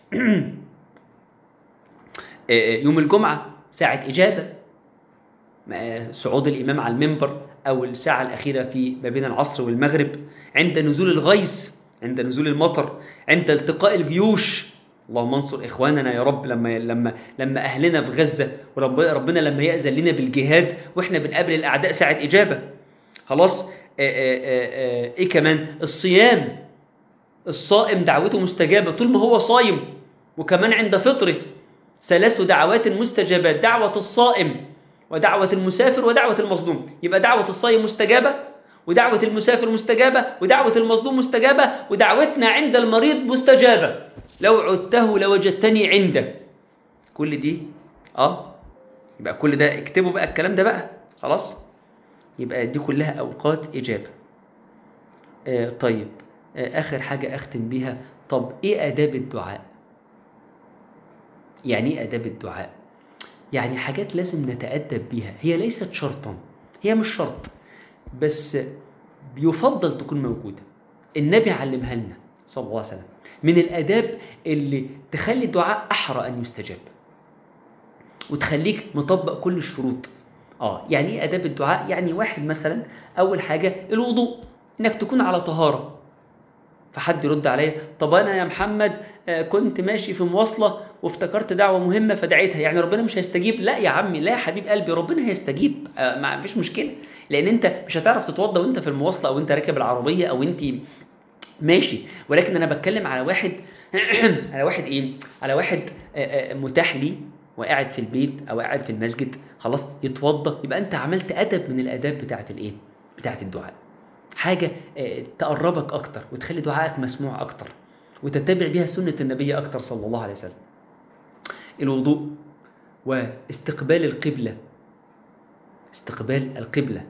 يوم الجمعة ساعة إجابة، صعود الإمام على المنبر، أو الساعة الأخيرة في ما بين العصر والمغرب، عند نزول الغيث، عند نزول المطر، عند التقاء الجيوش. اللهم انصر إخواننا يا رب. لما أهلنا في غزة، وربنا لما يأذن لنا بالجهاد وإحنا بنقابل الأعداء، ساعة إجابة، خلاص. إيه كمان؟ الصيام، الصائم دعوته مستجابة طول ما هو صايم، وكمان عند فطره. 3 دعوات مستجابات: دعوة الصائم، ودعوة المسافر، ودعوة المظلوم. يبقى دعوة الصائم مستجابة، ودعوة المسافر مستجابة، ودعوة المظلوم مستجابة، ودعوتنا عند المريض مستجابة: لو عدته لوجدتني عنده. كل دي يبقى كل ده اكتبوا بقى الكلام ده بقى، خلاص. يبقى دي كلها أوقات إجابة. طيب، آخر حاجة أختم بيها. طب إيه آداب الدعاء؟ يعني إيه آداب الدعاء؟ يعني حاجات لازم نتأدب بيها. هي ليست شرطا، هي مش شرط، بس بيفضل تكون موجودة. النبي علمها لنا صلى الله عليه وسلم، من الآداب اللي تخلي الدعاء أحرى أن يستجاب، وتخليك مطبق كل الشروط. يعني إيه آداب الدعاء؟ يعني واحد مثلا، أول حاجة الوضوء، إنك تكون على طهارة. فحد يرد عليا: طب أنا يا محمد كنت ماشي في مواصلة وافتكرت دعوة مهمة فدعيتها، يعني ربنا مش هيستجيب؟ لا يا عمي، لا يا حبيب قلبي، ربنا هيستجيب، ما فيش مشكلة. لأن أنت مش هتعرف تتوضى وأنت في المواصلة، أو أنت راكب العربية، أو أنت ماشي. ولكن أنا بتكلم على واحد على واحد متاح لي وقاعد في البيت أو قاعد في المسجد، خلاص يتوضى. يبقى أنت عملت أدب من الآداب بتاعت الدعاء، حاجة تقربك أكتر وتخلي دعائك مسموع أكتر، وتتبع بها سنة النبي أكتر صلى الله عليه وسلم. الوضوء، واستقبال القبلة، استقبال القبلة.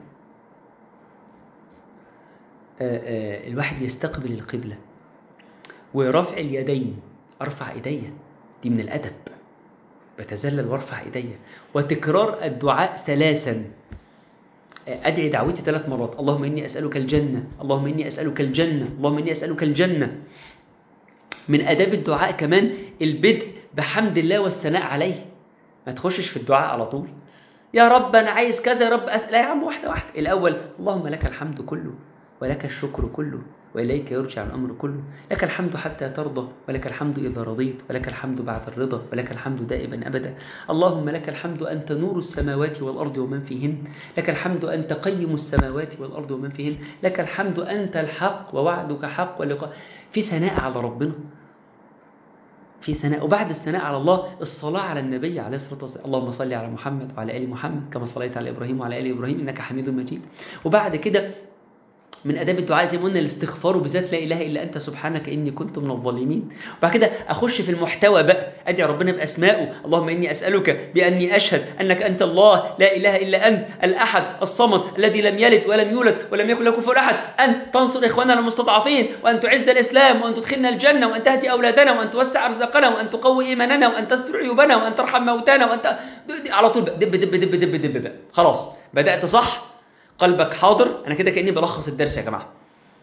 الواحد يستقبل القبلة، ورفع اليدين، أرفع إيدي، دي من الأدب، بتذلل وارفع إيدي. وتكرار الدعاء 3، أدعي دعوتي 3 مرات: اللهم إني أسألك الجنة، اللهم إني أسألك الجنة، اللهم إني أسألك الجنة. من آداب الدعاء كمان البدء بحمد الله والثناء عليه. ما تخشش في الدعاء على طول: يا رب أنا عايز كذا، يا رب لا يا عم، واحدة واحدة. الأول: اللهم لك الحمد كله، ولك الشكر كله، وإليك يرجع الأمر كله. لك الحمد حتى ترضى، ولك الحمد إذا رضيت، ولك الحمد بعد الرضا، ولك الحمد دائما أبدا. اللهم لك الحمد أنت نور السماوات والأرض ومن فيهن، لك الحمد أنت قيم السماوات والأرض ومن فيهن، لك الحمد أنت الحق ووعدك حق ولقاء. في ثناء على ربنا، في ثناء. وبعد الثناء على الله الصلاة على النبي عليه الصلاة والسلام: اللهم صل على محمد وعلى آل محمد كما صليت على إبراهيم وعلى آل إبراهيم إنك حميد مجيد. وبعد كده من آداب الدعاء زي ما قلنا الاستغفار، وبالذات لا إله إلا أنت سبحانك إني كنت من الظالمين. وبعد كده أخش في المحتوى بقى، أدعي ربنا بأسمائه، اللهم إني أسألك بأني أشهد أنك أنت الله لا إله إلا أنت الأحد الصمد الذي لم يلد ولم يولد ولم يكن له كفوا أحد، أن تنصر إخواننا المستضعفين، وأن تعز الإسلام، وأن تدخلنا الجنة، وأن تهدي أولادنا، وأن توسع أرزاقنا، وأن تقوي إيماننا، وأن تستر عيوبنا، وأن ترحم موتانا، وأن على طول دب دب دب دب دب دب. خلاص بدأت صح، قلبك حاضر. أنا كده كأني بلخص الدرس يا جماعة.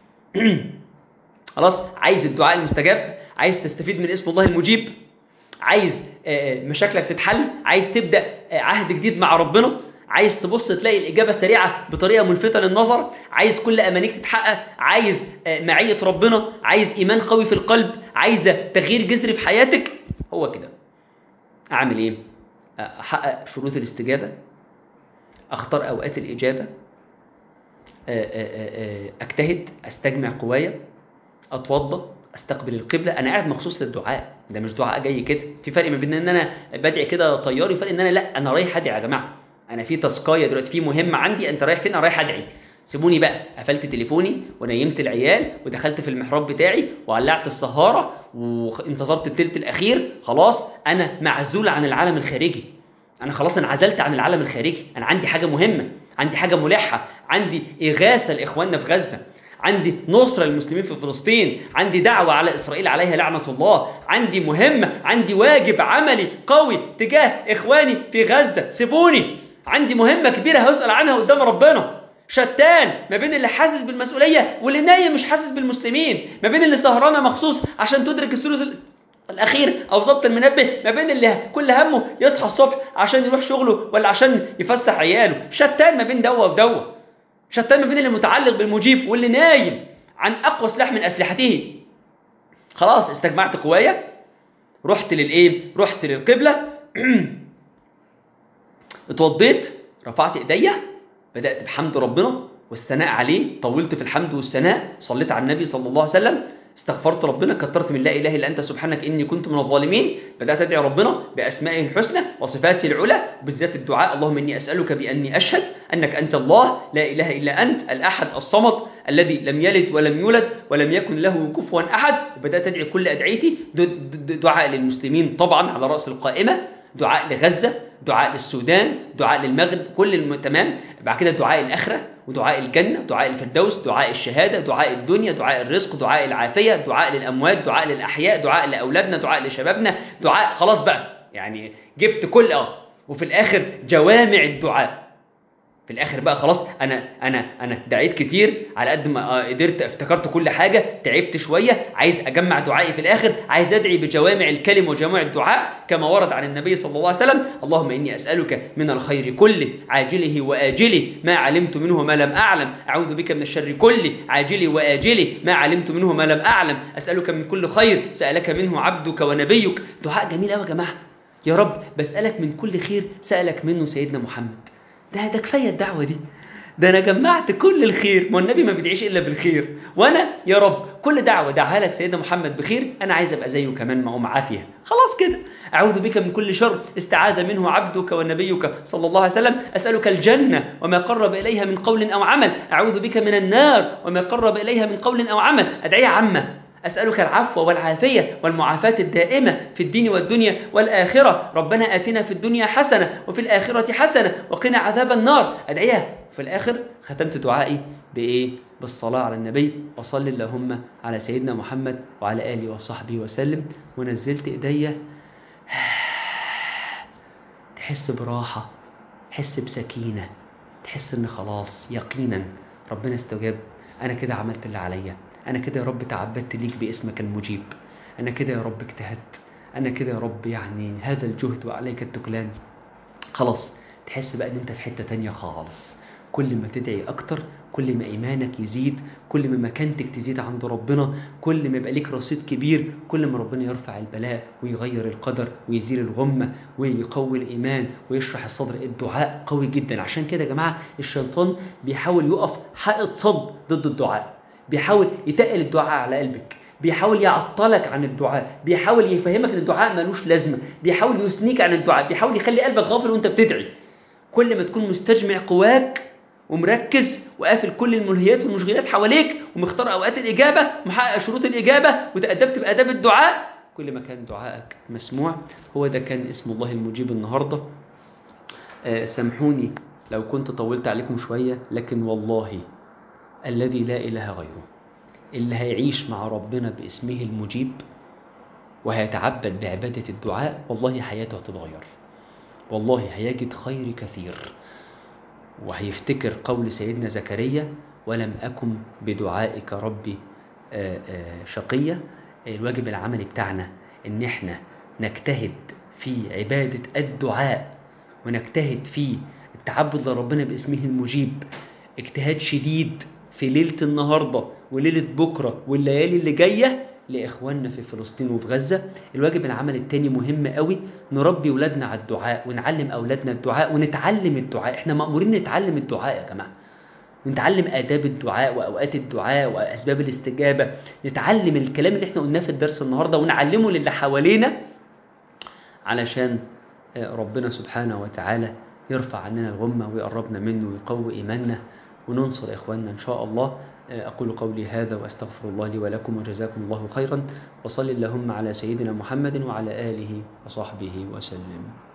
خلاص، عايز الدعاء المستجاب، عايز تستفيد من اسم الله المجيب، عايز مشاكلك تتحل، عايز تبدأ عهد جديد مع ربنا، عايز تبص تلاقي الإجابة سريعة بطريقة ملفتة للنظر، عايز كل أمانيك تتحقق، عايز معية ربنا، عايز إيمان قوي في القلب، عايز تغيير جذري في حياتك. هو كده. أعمل إيه؟ أحقق شروط الاستجابة، أختار أوقات الإجابة، أجتهد، أستجمع قوايا، أتوضى، أستقبل القبلة. أنا قاعد مخصوص للدعاء، ده مش دعاء جاي كده. في فرق ما بين إن أنا بدعي كده طياري، وفرق إن أنا لا، أنا رايح أدعي يا جماعة. أنا في تاسكاية دلوقتي، في مهمة عندي. أنت رايح فين؟ أنا رايح أدعي. سيبوني بقى. قفلت تليفوني ونيمت العيال ودخلت في المحراب بتاعي وولعت السهارة وانتظرت التلت الأخير. خلاص أنا معزول عن العالم الخارجي. أنا خلاص انعزلت عن العالم الخارجي. أنا عندي حاجة مهمة، عندي حاجة ملحة، عندي إغاثة لإخواننا في غزة، عندي نصرة للمسلمين في فلسطين، عندي دعوة على إسرائيل عليها لعنة الله، عندي مهمة، عندي واجب عملي قوي تجاه إخواني في غزة. سيبوني، عندي مهمة كبيرة هسأل عنها قدام ربنا. شتان ما بين اللي حاسس بالمسؤولية واللي نايم مش حاسس بالمسلمين، ما بين اللي سهرانة مخصوص عشان تدرك الثلث الأخير أو ضبط المنبه، ما بين اللي كل همه يصحى الصبح عشان يروح شغله ولا عشان يفسح عياله. شتان ما بين دوة ودوة. شتان ما بين اللي متعلق بالمجيب واللي نايم عن أقوى سلاح من أسلحته. خلاص استجمعت قوايا، رحت للقبلة، اتوضيت، رفعت ايديا، بدأت بحمد ربنا والثناء عليه، طولت في الحمد والثناء، صليت على النبي صلى الله عليه وسلم، استغفرت ربنا، كترت من لا إله إلا أنت سبحانك إني كنت من الظالمين. بدأت أدعي ربنا بأسمائه الحسنى وصفاته العلى، وبالذات الدعاء اللهم إني أسألك بأني أشهد أنك أنت الله لا إله إلا أنت الأحد الصمد الذي لم يلد ولم يولد ولم يكن له كفوا أحد. وبدأت أدعي كل أدعيتي، دعاء للمسلمين طبعا على رأس القائمة، دعاء لغزة، دعاء للسودان، دعاء للمغرب، كل تمام. بعد كده دعاء الآخرة ودعاء الجنة، دعاء الفردوس، دعاء الشهادة، دعاء الدنيا، دعاء الرزق، دعاء العافية، دعاء للأموات، دعاء للأحياء، دعاء لأولادنا، دعاء لشبابنا، دعاء. خلاص بقى يعني جبت كل وفي الآخر جوامع الدعاء. في الآخر بقى خلاص أنا دعيت كتير على قد ما قدرت، افتكرت كل حاجة، تعبت شوية، عايز أجمع دعائي في الآخر، عايز أدعي بجوامع الكلم وجوامع الدعاء كما ورد عن النبي صلى الله عليه وسلم. اللهم إني أسألك من الخير كله عاجله وآجله ما علمت منه ما لم أعلم، أعوذ بك من الشر كله عاجله وآجله ما علمت منه ما لم أعلم، أسألك من كل خير سألك منه عبدك ونبيك. دعاء جميل أوي يا جماعة. يا رب بسألك من كل خير سألك منه سيدنا محمد. ده كفاية الدعوة دي، ده أنا جمعت كل الخير. ما النبي ما بيدعيش إلا بالخير، وأنا يا رب كل دعوة دعها لك سيدنا محمد بخير أنا عايز أبقى زيه كمان معه معافية. خلاص كده. أعوذ بك من كل شر استعاذ منه عبدك ونبيك صلى الله عليه وسلم. أسألك الجنة وما قرب إليها من قول أو عمل. أعوذ بك من النار وما قرب إليها من قول أو عمل. أدعية عامة. أسألك العفو والعافية والمعافاة الدائمة في الدين والدنيا والآخرة. ربنا آتنا في الدنيا حسنة وفي الآخرة حسنة وقنا عذاب النار. أدعية. في الآخر ختمت دعائي بإيه؟ بالصلاة على النبي، وصل اللهم على سيدنا محمد وعلى آله وصحبه وسلم. ونزلت إيديا، تحس براحة، تحس بسكينة، تحس إن خلاص يقينا ربنا استجاب. أنا كده عملت اللي عليا، أنا كده يا رب تعبدت ليك باسمك المجيب، أنا كده يا رب اجتهدت، أنا كده يا رب يعني هذا الجهد وعليك التكلان. خلاص تحس بقى إن أنت في حتة تانية خالص. كل ما تدعي أكتر كل ما إيمانك يزيد، كل ما مكانتك تزيد عند ربنا، كل ما يبقى ليك رصيد كبير، كل ما ربنا يرفع البلاء ويغير القدر ويزيل الغمة ويقوي الإيمان ويشرح الصدر. الدعاء قوي جدا. عشان كده يا جماعة الشيطان بيحاول يقف حائط صد ضد الدعاء، بيحاول يتقل الدعاء على قلبك، بيحاول يعطلك عن الدعاء، بيحاول يفهمك ان الدعاء ملوش لازمة، بيحاول يثنيك عن الدعاء، بيحاول يخلي قلبك غافل وانت بتدعي. كل ما تكون مستجمع قواك ومركز وقافل كل الملهيات والمشغلات حواليك ومختار أوقات الإجابة ومحقق شروط الإجابة وتأدبت بآداب الدعاء، كل ما كان دعائك مسموع. هو ده كان اسم الله المجيب النهاردة. سامحوني لو كنت طولت عليكم شوية، لكن والله الذي لا إله غيره اللي هيعيش مع ربنا باسمه المجيب وهيتعبد بعبادة الدعاء والله حياته هتتغير، والله هيجد خير كثير، وهيفتكر قول سيدنا زكريا ولم أكن بدعائك ربي شقية. الواجب العملي بتاعنا إن احنا نجتهد في عبادة الدعاء ونجتهد في التعبد لربنا باسمه المجيب اجتهاد شديد في ليلة النهاردة وليلة بكرة والليالي اللي جاية لإخواننا في فلسطين وفي غزة. الواجب العملي التاني مهم قوي، نربي ولادنا على الدعاء ونعلم أولادنا الدعاء ونتعلم الدعاء. احنا مأمورين نتعلم الدعاء يا جماعة، ونتعلم آداب الدعاء وأوقات الدعاء وأسباب الاستجابة، نتعلم الكلام اللي احنا قلناه في الدرس النهاردة ونعلمه للي حوالينا علشان ربنا سبحانه وتعالى يرفع عننا الغمة ويقربنا منه ويقوي إيماننا وننصر إخواننا إن شاء الله. أقول قولي هذا وأستغفر الله لي ولكم وجزاكم الله خيرا، وصل اللهم على سيدنا محمد وعلى آله وصحبه وسلم.